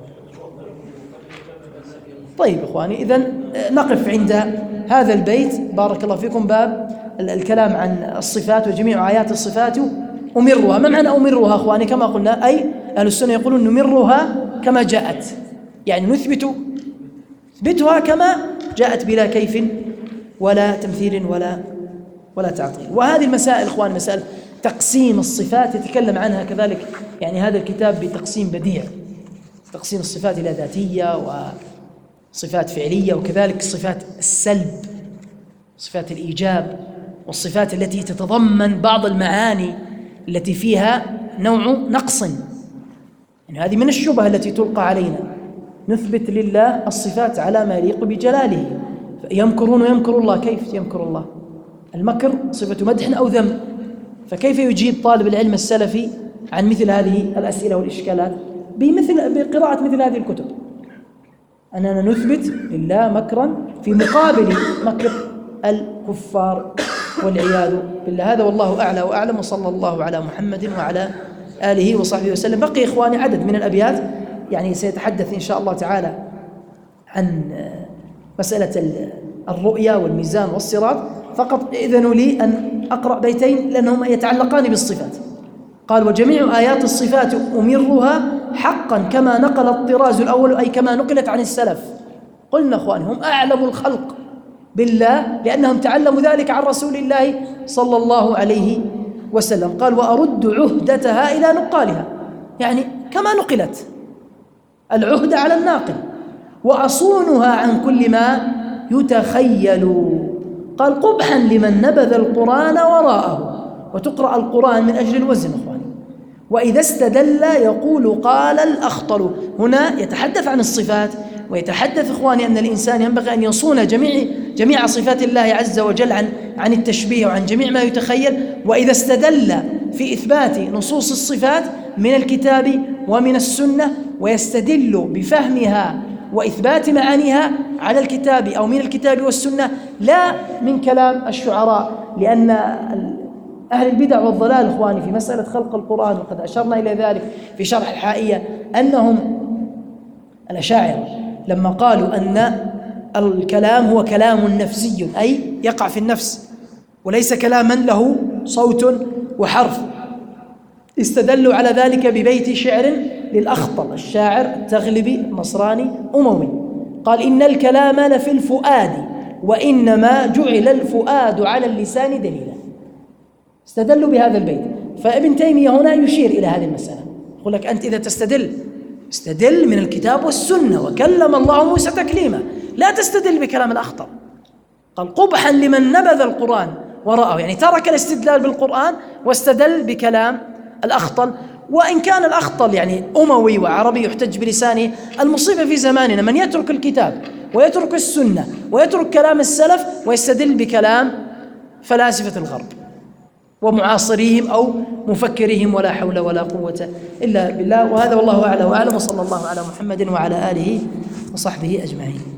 طيب إخواني، إذن نقف عند هذا البيت بارك الله فيكم، باب الكلام عن الصفات وجميع آيات الصفات أمرها. ما معنى أمرها إخواني؟ كما قلنا، أي أهل السنة يقولون نمرها كما جاءت، يعني نثبتها كما جاءت بلا كيف ولا تمثيل ولا تعطيل. وهذه المسائل إخوان، مسائل تقسيم الصفات يتكلم عنها كذلك يعني هذا الكتاب بتقسيم بديع، تقسيم الصفات إلى ذاتية وصفات فعلية، وكذلك صفات السلب، صفات الإيجاب، والصفات التي تتضمن بعض المعاني التي فيها نوع نقص. يعني هذه من الشبهة التي تلقى علينا، نثبت لله الصفات على ما يليق بجلاله. يمكرون ويمكر الله، كيف يمكر الله؟ المكر صفة مدح أو ذم، فكيف يجيب طالب العلم السلفي عن مثل هذه الأسئلة والإشكالات بقراءة مثل هذه الكتب؟ أننا نثبت لله مكرا في مقابل مكر الكفار والعياذ بالله. هذا والله أعلى وأعلم، وصلى الله على محمد وعلى آله وصحبه وسلم. بقي إخواني عدد من الأبيات يعني سيتحدث إن شاء الله تعالى عن مسألة الرؤيا والميزان والصراط. فقط إذنوا لي أن أقرأ بيتين لأنهم يتعلقان بالصفات. قال: وجميع آيات الصفات أمرها حقا كما نقل الطراز الأول، أي كما نقلت عن السلف. قلنا أخواني هم أعلم الخلق بالله لأنهم تعلموا ذلك عن رسول الله صلى الله عليه وسلم. قال: وأرد عهدتها إلى نقالها، يعني كما نقلت العهد على الناقل، وأصونها عن كل ما يتخيل. قال: قبحا لمن نبذ القرآن وراءه. وتقرأ القرآن من أجل الوزن أخواني. وإذا استدل يقول قال الأخطل. هنا يتحدث عن الصفات، ويتحدث إخواني أن الإنسان ينبغي أن يصون جميع صفات الله عز وجل عن التشبيه وعن جميع ما يتخيل. وإذا استدل في إثبات نصوص الصفات من الكتاب ومن السنة، ويستدل بفهمها وإثبات معانيها على الكتاب أو من الكتاب والسنة، لا من كلام الشعراء. لأن أهل البدع والضلال إخواني في مسألة خلق القرآن، وقد أشرنا إلى ذلك في شرح الحائية، أنهم الأشاعرة لما قالوا أن الكلام هو كلام نفسي، أي يقع في النفس وليس كلاما له صوت وحرف، استدلوا على ذلك ببيت شعر للأخطل الشاعر التغلبي النصراني أموي. قال: إن الكلام لفي الفؤاد وإنما جعل الفؤاد على اللسان دليلا. استدلوا بهذا البيت. فابن تيمية هنا يشير إلى هذه المسألة، يقول لك أنت إذا استدل من الكتاب والسنة، وكلم الله موسى تكليما، لا تستدل بكلام الأخطل. قال: قبحا لمن نبذ القرآن وراءه، يعني ترك الاستدلال بالقرآن واستدل بكلام الأخطل. وإن كان الأخطل يعني أموي وعربي يحتج بلسانه، المصيبة في زماننا من يترك الكتاب ويترك السنة ويترك كلام السلف ويستدل بكلام فلاسفة الغرب ومعاصريهم أو مفكريهم، ولا حول ولا قوة إلا بالله. وهذا والله أعلى وأعلم، وصلى الله على محمد وعلى آله وصحبه أجمعين.